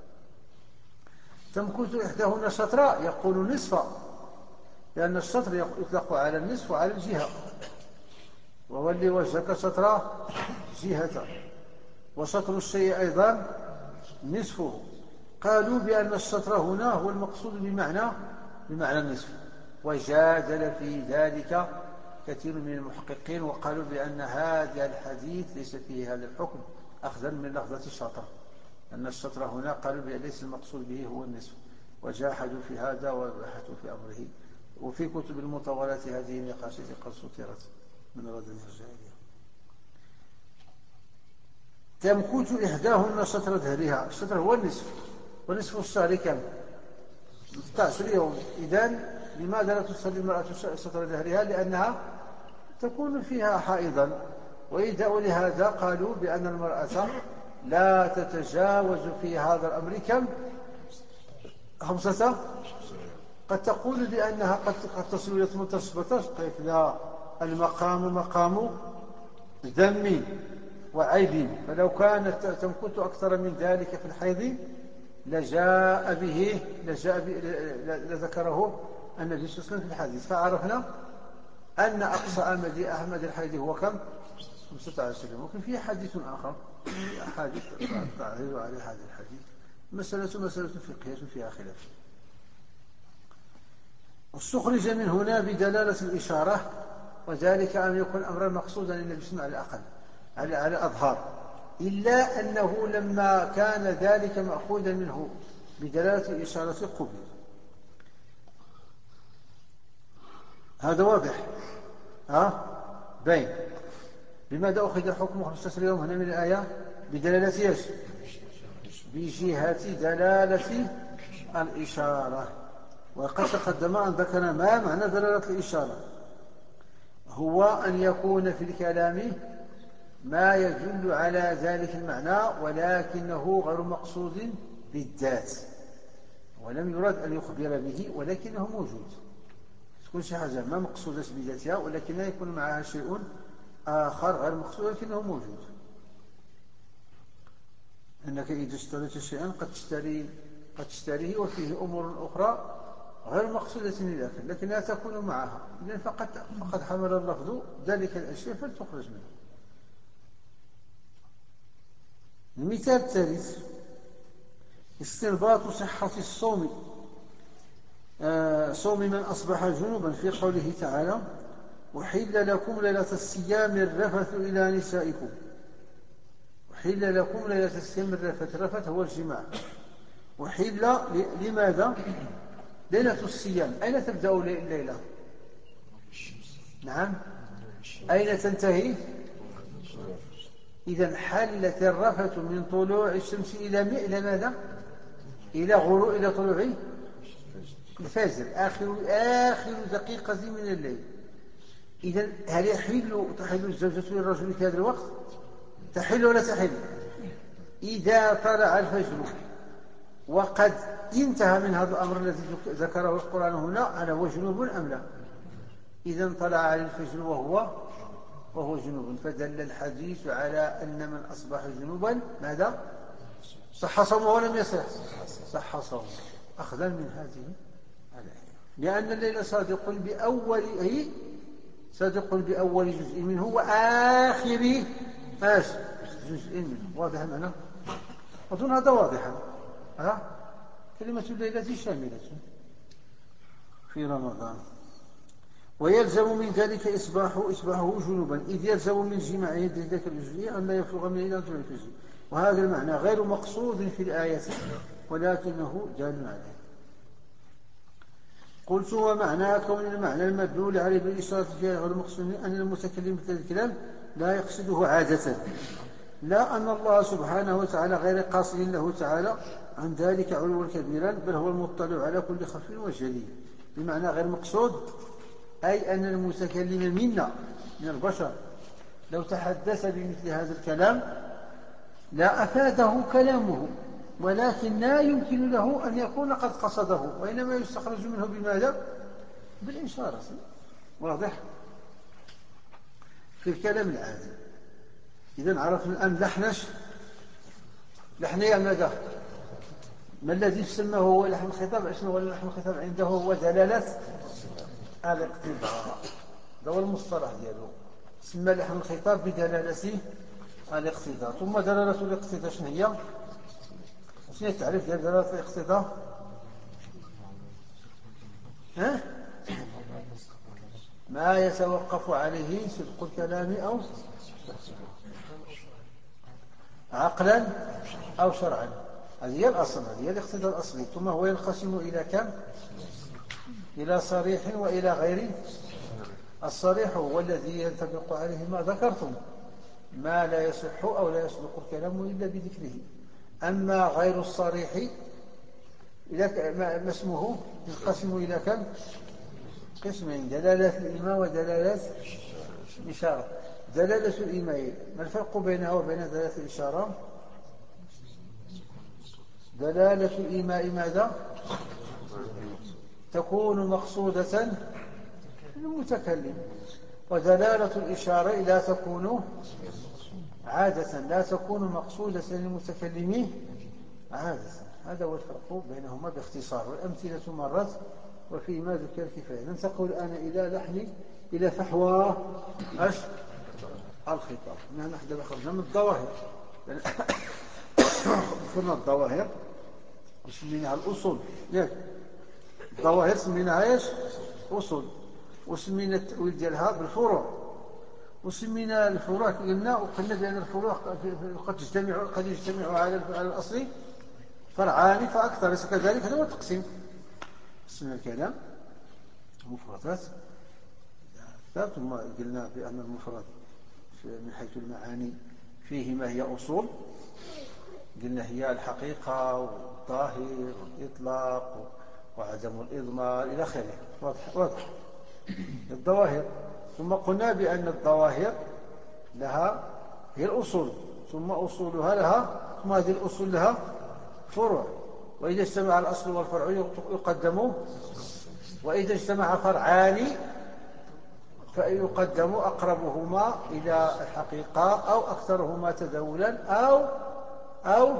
تمكث إحداهن شطر يقول نصف، لأن الشطر يطلق على النصف وعلى الجهة، وولي وجهك شطر جهة، وشطر الشيء أيضا نصفه. قالوا بأن الشطر هنا هو المقصود بمعنى النصف، وجادل في ذلك كثير من المحققين، وقالوا بأن هذا الحديث ليس فيه هذا الحكم أخذا من لفظة الشطر، أن الشطر هنا قالوا بأن ليس المقصود به هو النصف، وجاحدوا في هذا وبحثوا في أمره. وفي كتب المطولات هذه النقاشات قد سطرت من ردم الجاهلية. تمكث إحداهن شطر دهرها، الشطر هو النصف، ونصف الشهر كم؟ 16 يوم. إذن لماذا لا تصلي المرأة شطر دهرها؟ لأنها تكون فيها حائضا، وإيداء لهذا قالوا بأن المرأة لا تتجاوز في هذا الأمر كم؟ 5. قد تقول بأنها قد تصل إلى 18. قيل: لا، المقام مقام ذم وعيب، فلو كانت تمكث أكثر من ذلك في الحيض لذكره النبي صلى الله عليه وسلم في الحديث، فعرفنا أن أقصى أمد الحيض هو كم؟ 15 يوم. وكان فيه حديث آخر، أحاديث تعرض على هذا الحديث. مسألة فقهية فيها خلاف. واستخرج من هنا بدلالة الإشارة، وذلك أن يكون أمرا مقصودا للنبي صلى الله عليه وسلم على الأظهار، إلا أنه لما كان ذلك مأخوذا منه بدلالة الإشارة قبل. هذا واضح. باين. لماذا أخذ حكم 15 يوم هنا من الآية؟ بدلالة ايش؟ بجهة دلالة الإشارة. وقد تقدم أن ذكر ما معنى دلالة الإشارة، هو أن يكون في الكلام ما يدل على ذلك المعنى ولكنه غير مقصود بالذات، ولم يرد أن يخبر به ولكنه موجود. تكون شي حاجة ما مقصودة بذاتها ولكنها يكون معها شيء آخر غير مقصود ولكنه موجود. أنك إذا اشتريت شيئا قد تشتريه وفيه أمور أخرى غير مقصودة للآخر لكنها تكون معها، إذن فقد حمل اللفظ ذلك الأشياء فلتخرج منه. المثال الثالث: استنباط صحة الصوم صوم من أصبح جنوبا، في قوله تعالى: أحل لكم ليلة الصيام الرفث إلى نسائكم. أحل لكم ليلة الصيام الرفث هو الجماع. أحل لماذا؟ ليلة الصيام أين تبدأ الليلة؟ نعم، أين تنتهي؟ إذن حلت الرفث من طلوع الشمس إلى ماذا؟ إلى طلوع الفجر، آخر دقيقة من الليل. إذن هل تحل الزوجة للرجل في هذا الوقت؟ تحل ولا تحل؟ إذا طلع الفجر وقد انتهى من هذا الأمر الذي ذكره القرآن هنا، هل هو جنوب أم لا؟ إذن طلع على الفجر وهو جنوب، فدل الحديث على أن من أصبح جنوبا ماذا؟ صح صومه ولم يصح؟ صح صومه، أخذا من هذه الآية، لأن الليل صادق بأول جزء منه وآخر جزء منه. واضح معنا؟ أظن هذا واضحا. كلمة الليلة شاملة في رمضان. ويلزم من ذلك إصباحه جنوبا، إذ يلزم من جماع يد ذاك الجزئية أن لا يفرغ من إلى جمع الفجر، وهذا المعنى غير مقصود في الآية ولكنه دال عليه. قلت ومعنى كون المعنى المدلول عليه بالإشارة فيها غير مقصود أن المتكلم في الكلام لا يقصده عادة، لا أن الله سبحانه وتعالى غير قاصد له تعالى عن ذلك علوا كبيرا، بل هو المطلع على كل خفي وجلي. بمعنى غير مقصود أي أن المتكلم منا من البشر لو تحدث بمثل هذا الكلام لا أفاده كلامه، ولكن لا يمكن له أن يكون قد قصده، وإنما يستخرج منه بماذا؟ بالإشارة. واضح؟ في الكلام العادي. إذن عرفنا الآن لحنية ماذا؟ ما الذي يسمى هو لحن الخطاب؟ اسمه هو لحن الخطاب عنده هو دلالة الاقتضاء، هذا هو المصطلح ديالو. سمى لحن الخطاب بدلالة الاقتضاء. ثم دلالة الاقتضاء شنو هي؟ شنو التعريف ديال دلالة الاقتضاء؟ ما يتوقف عليه صدق الكلام أو عقلا أو شرعا. هذه هي الأصل، هذه هي الاقتضاء الأصلي. ثم هو ينقسم إلى كم؟ إلى صريح وإلى غير. الصريح هو الذي ينطبق عليه ما ذكرتم، ما لا يصح أو لا يصدق الكلام إلا بذكره. أما غير الصريح ما اسمه ينقسم إلى كم؟ قسمين: دلالة الإيماء ودلالة الإشارة. دلالة الإيماء ما الفرق بينها وبين دلالة الإشارة؟ دلالة الإيماء ماذا؟ تكون مقصودة للمتكلم، ودلالة الإشارة لا تكون عادة، لا تكون مقصودة للمتكلم عادة. هذا هو الفرق بينهما باختصار، والأمثلة مرت وفيما ذكر كفاية. ننتقل الآن إلى فحوى الخطاب. نحن خرجنا من الظواهر، ذكرنا الظواهر وسميناها الأصول. الظواهر سميناها أصول، وسمينا التأويل ديالها بالفروع، وسمينا الفروع وقلنا بأن الفروع قد يجتمع على الأصل فرعان فأكثر، ليس كذلك؟ هذا هو التقسيم. قسمنا الكلام مفردات، ثم قلنا بأن المفرد من حيث المعاني فيه ما هي أصول، قلنا هي الحقيقة والظاهر والإطلاق وعدم الإضمار إلى آخره. واضح الظواهر. ثم قلنا بأن الظواهر لها هي الأصول، ثم أصولها لها، ثم هذه الأصول لها فروع، وإذا اجتمع الأصل والفرع يقدم، وإذا اجتمع فرعان فيقدم أقربهما إلى الحقيقة أو أكثرهما تداولا أو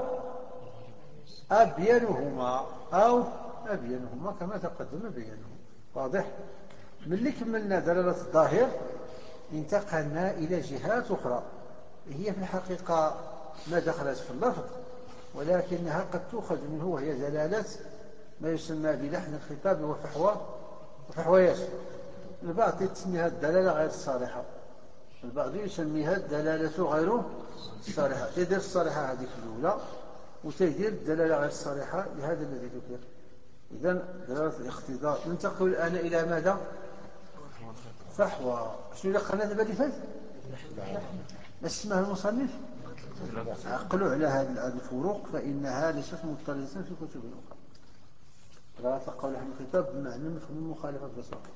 أبينهما كما تقدم بيانه. واضح؟ من اللي كملنا دلالة الظاهر انتقلنا إلى جهات أخرى هي في الحقيقة ما دخلت في اللفظ، ولكنها قد تؤخذ منه، وهي دلالة ما يسمى بلحن الخطاب وفحويات. البعض يسميها الدلالة غير الصالحة، البعض يسميها الدلالة غير الصالحة. تدير الصالحة هذه الأولى، وتدير الدلالة غير الصالحة لهذا الذي ذكر. إذن دلالة الاقتضاء. ننتقل الآن إلى ماذا؟ فحوى. شنو اللي قلنا دابا اللي فات؟ ما اسمها المصنف؟ عقلوا على هذه الفروق فإنها ليست مضطردة في الكتب الأخرى. لا تقول لحن الخطاب بمعنى مفهوم المخالفة ببساطة.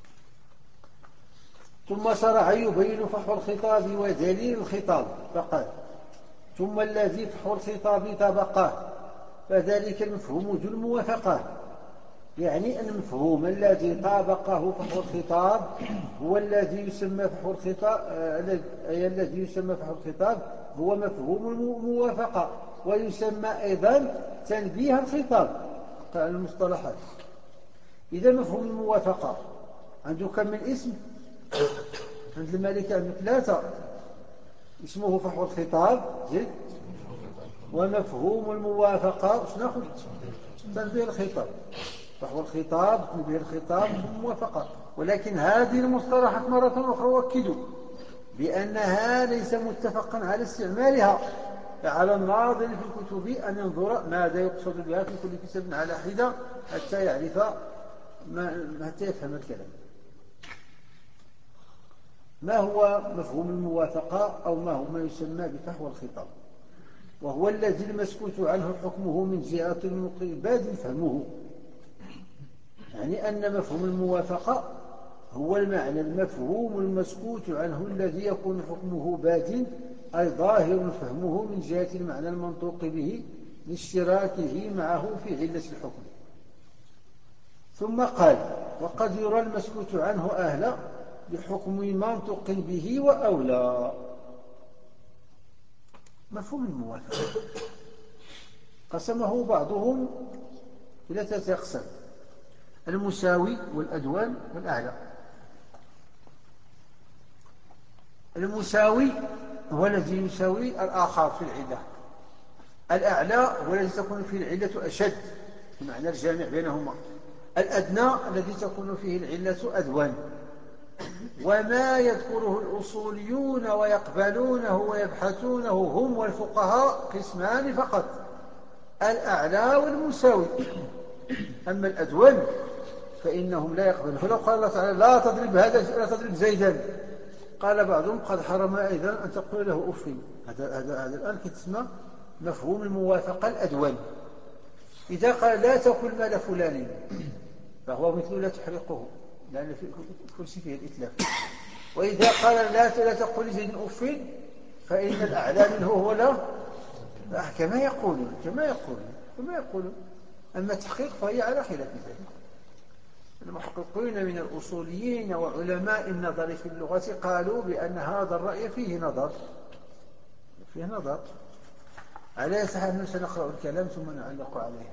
ثم شرع يبين فحوى الخطاب ودليل الخطاب فقال: ثم الذي فحوى الخطاب طبقاه، فذلك المفهوم ذو الموافقة. يعني أن المفهوم الذي طابقه فحوى الخطاب هو الذي يسمى فحوى الخطاب، الذي يسمى فحوى الخطاب هو مفهوم الموافقة، ويسمى أيضا تنبيه الخطاب على المصطلحات. إذا مفهوم الموافقة عنده كم من اسم؟ عند المالكة عنده 3. اسمه فحوى الخطاب، ومفهوم الموافقة ناخذ تنبيه الخطاب، فهو الخطاب تنبيه الخطاب الموافقة. ولكن هذه المصطلحات مرة أخرى أؤكد بأنها ليس متفقا على استعمالها، فعلى الناظر في الكتب أن ينظر ماذا يقصد بها في كل كتاب على حدة حتى يعرف حتى يفهم الكلام. ما هو مفهوم الموافقة أو ما هو ما يسمى بفحوى الخطاب؟ وهو الذي المسكوت عنه حكمه من جهة المقيباد فهمه. يعني أن مفهوم الموافقة هو المعنى المفهوم المسكوت عنه الذي يكون حكمه باد أي ظاهر فهمه من جهة المعنى المنطوق به لاشتراكه معه في علة الحكم. ثم قال وقد يرى المسكوت عنه أهلا بحكم منطق به وأولى. مفهوم الموافقة قسمه بعضهم إلى 3 أقسام: المساوي والأدوان والأعلى. المساوي هو الذي يساوي الآخر في العلة. الأعلى هو الذي تكون فيه العلة أشد بمعنى الجامع بينهما. الأدنى الذي تكون فيه العلة أدوان. وما يذكره الأصوليون ويقبلونه ويبحثونه هم والفقهاء قسمان فقط: الأعلى والمساوي. أما الأدوان فإنهم لا يقبلون. فلو قال الله تعالى لا تضرب هذا لا تضرب زيدا، قال بعضهم قد حرم أيضا أن تقول له أف. هذا الآن كتسمى مفهوم الموافقة الأدوان. إذا قال لا تأكل مال فلان فهو مثل لا تحرقه لأن كل شيء فيه الإتلاف. وإذا قال لا تقول زيد أف فإن الأعلى منه هو لا كما يقولون. أما التحقيق فهي على خلاف ذلك. المحققين من الأصوليين وعلماء النظر في اللغة قالوا بأن هذا الرأي فيه نظر. على سحن سنقرأ الكلام ثم نعلق عليه.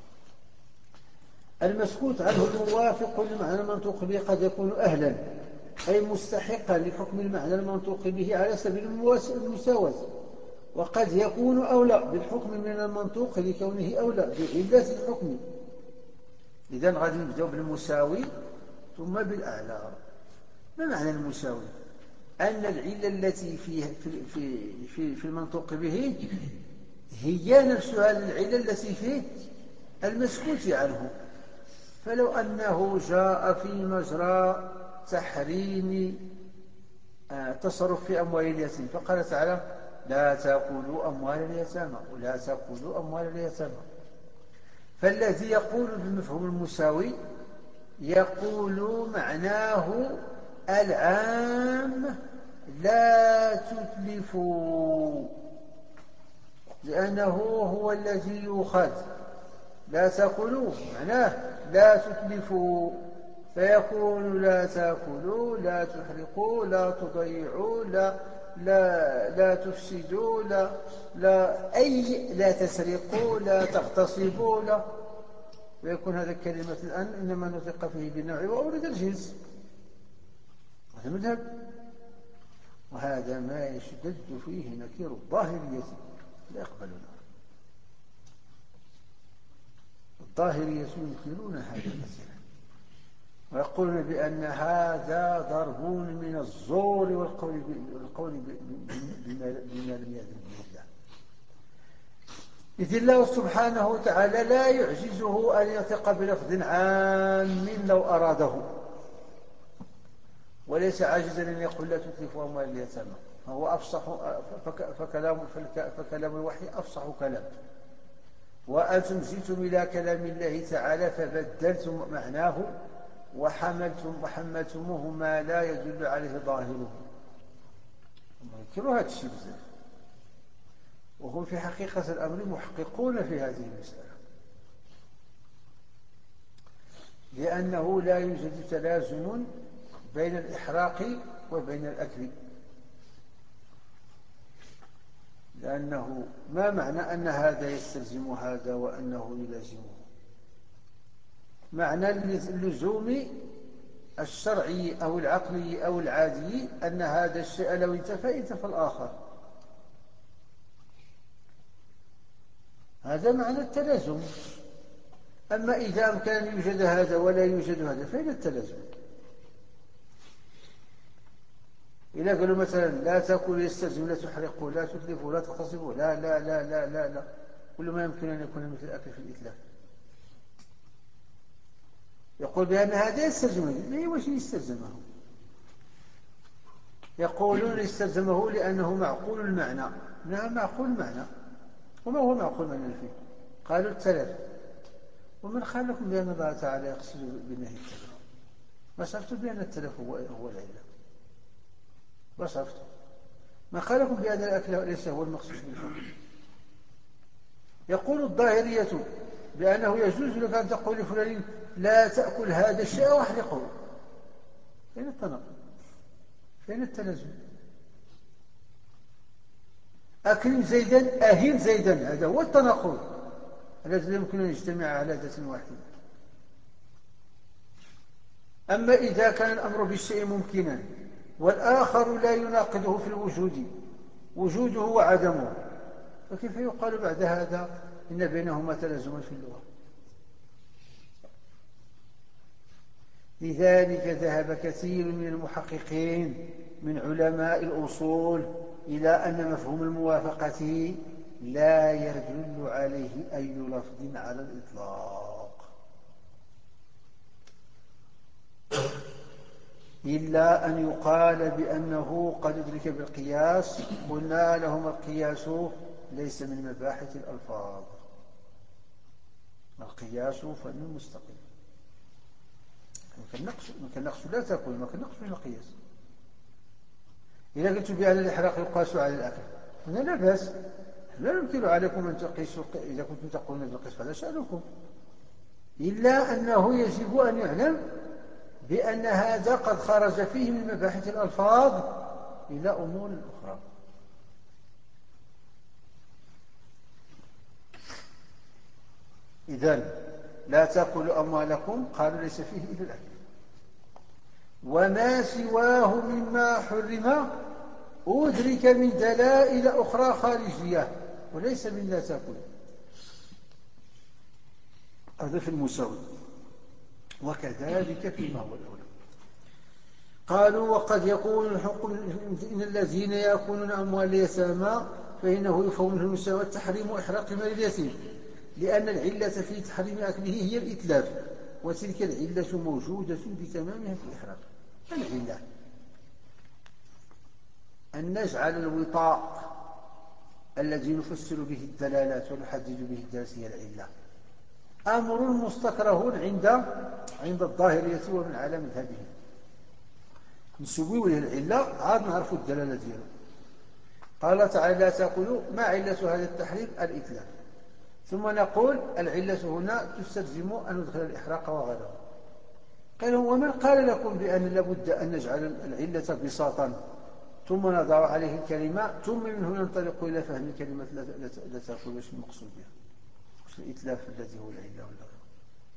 المسكوت عنه الموافق للمعنى المنطوق به قد يكون أهلا أي مستحقا لحكم المعنى المنطوق به على سبيل المساواة، وقد يكون أولى بالحكم من المنطوق لكونه أولى بعلة الحكم. إذن غادي نبدأ بالمساوي ثم بالأعلى. ما معنى المساوي؟ أن العلة التي في المنطوق به هي نفسها العلة التي في المسكوت عنه. فلو أنه جاء في مجرى تحريم تصرف في أموال اليتيم فقال تعالى لا تأكلوا أموال اليتامى ولا تأكلوا أموال اليتامى، فالذي يقول بمفهوم المساوي يقول معناه العام لا تتلفوا، لأنه هو الذي يؤخذ. لا تأكلوا معناه لا تتلفوا، فيكون لا تأكلوا لا تحرقوا لا تضيعوا لا تفسدوا لا تسرقوا لا تغتصبوا ويكون هذا الكلمة الآن إنما نطق فيه بالنوع وأورد الجنس. هذا مذهب، وهذا ما يشتد فيه نكير الظاهرية لا يقبلونه. الظاهرية ينكرون هذا المسألة ويقولون بأن هذا ضرب من الزور والقول بما لم يأذن به الله. إذ الله سبحانه وتعالى لا يعجزه أن ينطق بلفظ عام لو أراده، وليس عاجزا أن يقول لا تتلفوا أموال اليتامى، فهو أفصح فكلام الوحي أفصح كلام. وأنتم جئتم إلى كلام الله تعالى فبدلتم معناه وحملتموه ما لا يدل عليه ظاهره. يذكروا هذا الشيء بزاف، وهم في حقيقة الأمر محققون في هذه المسألة، لأنه لا يوجد تلازم بين الإحراق وبين الأكل. لأنه ما معنى أن هذا يستلزم هذا وأنه يلازمه؟ معنى اللزوم الشرعي أو العقلي أو العادي أن هذا الشيء لو انتفى الآخر. هذا معنى التلازم. أما إذا أمكن أن يوجد هذا ولا يوجد هذا فإن التلازم. إذا قالوا مثلا لا تأكل يستلزم لا تحرقه لا تتلفه لا تغتصبه لا لا لا لا لا لا، كل ما يمكن أن يكون مثل الأكل في الإتلاف. يقول بأن هذا يستلزمه، لا وش يستلزمه؟ يقولون يستلزمه لأنه معقول المعنى. نعم معقول المعنى. وما هو معقول المعنى فيه؟ قالوا التلف. ومن قال لكم بأن الله تعالى يقصد بالنهي التلف؟ ما صفتوا بأن التلف هو العلة؟ ما صفتوا؟ ما قال لكم بأن الأكل ليس هو المقصود بالحكم؟ يقول الظاهرية بأنه يجوز لك أن تقول لفلان لا تأكل هذا الشيء واحرقه. فين التناقض؟ فين التلازم؟ أكرم زيدا أهين زيدا، هذا هو التناقض الذي لا يمكن أن يجتمع على ذات واحدة. أما إذا كان الأمر بالشيء ممكنا والآخر لا يناقضه في الوجود، وجوده وعدمه، فكيف يقال بعد هذا إن بينهما تلازما في اللغة؟ لذلك ذهب كثير من المحققين من علماء الأصول إلى أن مفهوم الموافقة لا يدل عليه أي لفظ على الإطلاق، إلا أن يقال بأنه قد أدرك بالقياس. قلنا لهم القياس ليس من مباحث الألفاظ، القياس فن مستقل. ممكن نقص لا تأكل، ممكن نقص من القياس. إذا قلت بأن الإحراق يقاس على الأكل هنا لا بأس، لا يمكن عليكم أن تقيسوا إذا كنتم تقولون بالقياس فهذا شأنكم، إلا أنه يجب أن يعلم بأن هذا قد خرج فيه من مباحث الألفاظ إلى أمور أخرى. إذن لا تأكلوا أموالكم قالوا ليس فيه إلا الأكل، وما سواه مما حرم أدرك من دلائل أخرى خارجية وليس من لا تأكل. هذا في المساوي، وكذلك فيما هو الأولى. قالوا وقد يكون الحكم إن الذين يأكلون أموال اليتامى فإنه يفهم منه المساواة تحريم إحراق مال اليتيم، لأن العلة في تحريم أكله هي الإتلاف، وتلك العلة موجودة بتمامها في الإحراق. العلة أن نجعل الوطاء الذي نفسر به الدلالات ونحدد به الدلالات هي العلة أمر مستكره عند الظاهرية ومن على مذهبهم. نسوي له العلة عاد نعرف الدلالة دياله. قال تعالى لا تأكلوا، ما علة هذا التحريم؟ الإتلاف. ثم نقول العلة هنا تستلزم أن ندخل الإحراق وغيره. قالوا ومن قال لكم بأن لابد أن نجعل العلة بساطا ثم نضع عليه الكلمة ثم منه ننطلق إلى فهم كلمة لا تأكل وش المقصود بها، وش الإتلاف الذي هو العلة ولا غيره.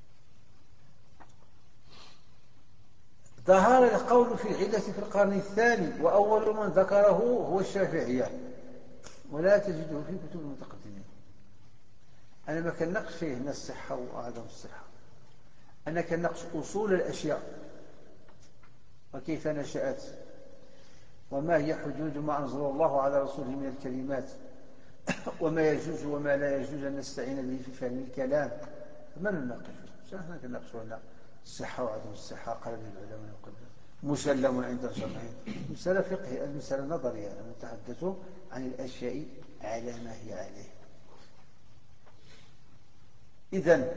ظهر القول في العلة في القرن الثاني، وأول من ذكره هو الشافعية، ولا تجده في كتب المتقدمين. أنا ما كنقش فيه هنا الصحة وعدم الصحة، أنا كنقش أصول الأشياء وكيف نشأت وما هي حدود ما أنزل الله على رسوله من الكلمات وما يجوز وما لا يجوز أن نستعين به في فهم الكلام. فما نناقشه؟ نحن كنقش هنا الصحة وعدم الصحة قال به العلماء قبل مسلم عند الجميع. مسألة فقهية، المسألة نظرية، نتحدث عن الأشياء على ما هي عليه. إذن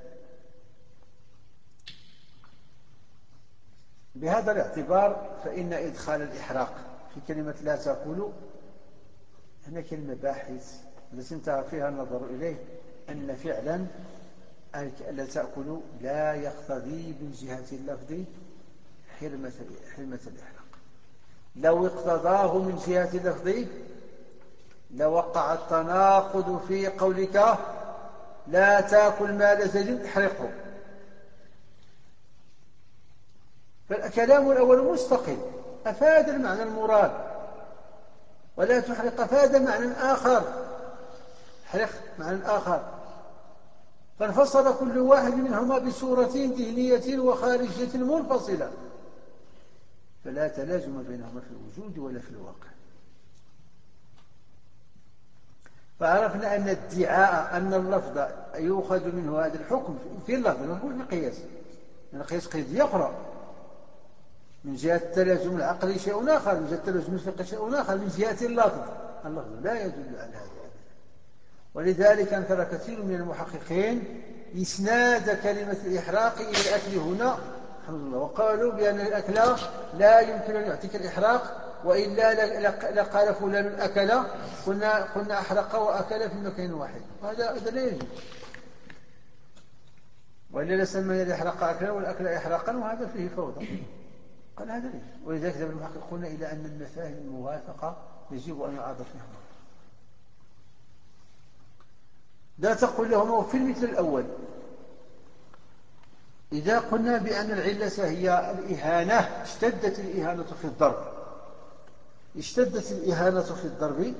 بهذا الاعتبار فإن إدخال الإحراق في كلمة لا تأكل هنا كلمة باحث التي انتهى فيها النظر إليه أن فعلا لا تأكل لا يقتضي من جهة اللفظ حرمة الإحراق. لو اقتضاه من جهة اللفظ لوقع التناقض في قولك لا تأكل مال زيد احرقه. فالكلام الأول مستقل أفاد المعنى المراد، ولا تحرق أفاد معنى آخر. يحرق معنى آخر. فانفصل كل واحد منهما بصورة ذهنية وخارجية منفصلة، فلا تلازم بينهما في الوجود ولا في الواقع. فعرفنا أن ادعاء أن اللفظ يؤخذ منه هذا الحكم في اللفظ مفهوم في القياس، لأن القياس قيدية أخرى، من جهة التلازم العقلي شيء آخر، من جهة التلازم الفقهي شيء آخر، من جهة اللفظ لا يدل على هذا. ولذلك أنكر كثير من المحققين إسناد كلمة الإحراق إلى الأكل هنا الحمد لله، وقالوا بأن الأكل لا يمكن أن يعطيك الإحراق، وإلا لقال فلان أكل قلنا أحرق وأكل في مكان واحد، وهذا لا يجوز. وإلا لسمينا الإحراق أكلا والأكل إحراقا، وهذا فيه فوضى. قال هذا ليش. ولذلك ذهب المحققون إلى أن المفاهيم الموافقة يجب أن يعرض فيها. لا تقل لهم في المثل الأول. إذا قلنا بأن العلة هي الإهانة، اشتدت الإهانة في الضرب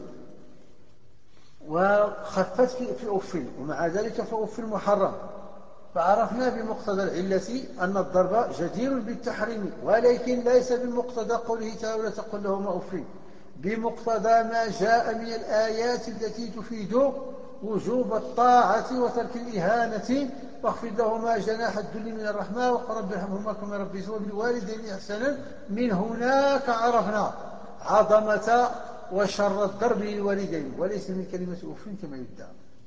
وخفت في أفل، ومع ذلك فأفل محرم. فعرفنا بمقتضى العلة أن الضرب جدير بالتحريم، ولكن ليس بمقتضى قوله تعالى ولا تقل لهما أفل، بمقتضى ما جاء من الآيات التي تفيد وجوب الطاعة وترك الإهانة، واخفض لهما جناح الذل من الرحمة وقل رب ارحمهما كما ربيتني، وبالوالدين إحسانا. من هناك عرفنا عظمة وشر الضرب للوالدين، وليس من كلمة أف كما يدعى.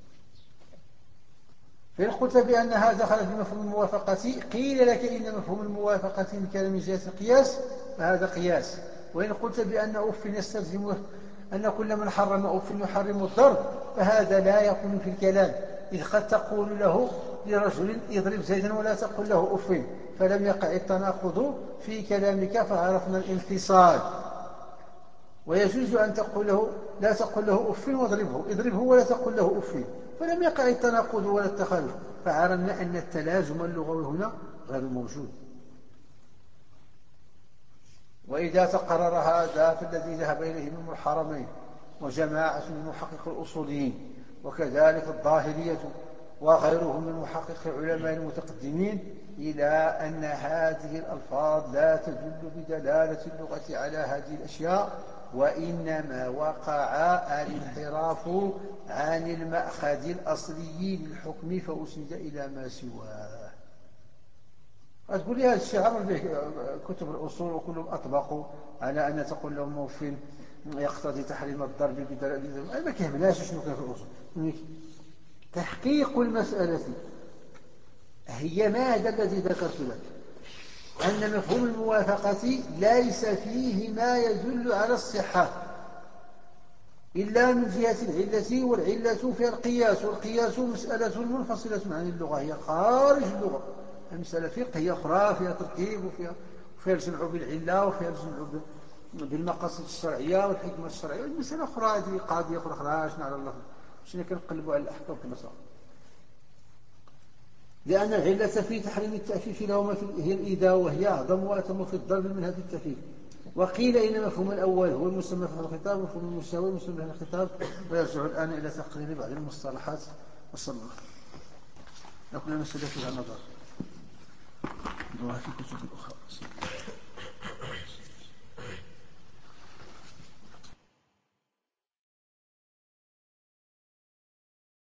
فإن قلت بأنها دخلت بمفهوم الموافقة قيل لك إن مفهوم الموافقة إن كان من جهة القياس فهذا قياس. وإن قلت بأن أف يستلزم أن كل من حرم أف يحرم الضرب فهذا لا يكون في الكلام، إذ قد تقول له لرجل اضرب زيدا ولا تقل له أف، فلم يقع التناقض في كلامك، فعرفنا الانفصال. ويجوز أن تقول له لا تقل له أف واضربه، اضربه ولا تقل له أف، فلم يقع التناقض ولا التخالف، فعرفنا أن التلازم اللغوي هنا غير موجود. وإذا تقرر هذا فالذي ذهب إليه من الحرمين وجماعة من محقق الأصوليين وكذلك الظاهرية وغيرهم من محقق العلماء المتقدمين إلى أن هذه الألفاظ لا تدل بدلالة اللغة على هذه الأشياء، وإنما وقع الانحراف عن المأخذ الأصلي للحكم فأسند إلى ما سواه. أتقول لي هذا الشيء عمر به كتب الأصول وكلهم أطبقوا على أن تقول لهم موفل يقتضي تحريم الضرب بدلالة، ما كيهمناش شنو كان في الأصول. تحقيق المسألة هي ماذا الذي ذكرت لك، أن مفهوم الموافقة ليس فيه ما يدل على الصحة إلا من جهة العلة، والعلة فيها القياس، والقياس مسألة منفصلة عن اللغة، هي خارج اللغة، مسألة فقهية أخرى فيها تركيب وفيها الجمع بالعلة وفيها الجمع بالمقاصد الشرعية والحكمة الشرعية، المسألة أخرى هذه قاضية أخرى خرجنا على اللفظ، شنو كنقلبوا على الأحكام في المسألة. لأن العلة في تحريم التأفيف لهما هي الإيذاء، وهي أعظم وأتم في الضرب منها في التأفيف. وقيل إن مفهوم الأول هو المسمى في الخطاب، ومفهوم المساوي المسمى في الخطاب، ويرجع الآن إلى تقرير بعض المصطلحات. وصلى الله. نقول المسألة فيها نظر في كتب أخرى.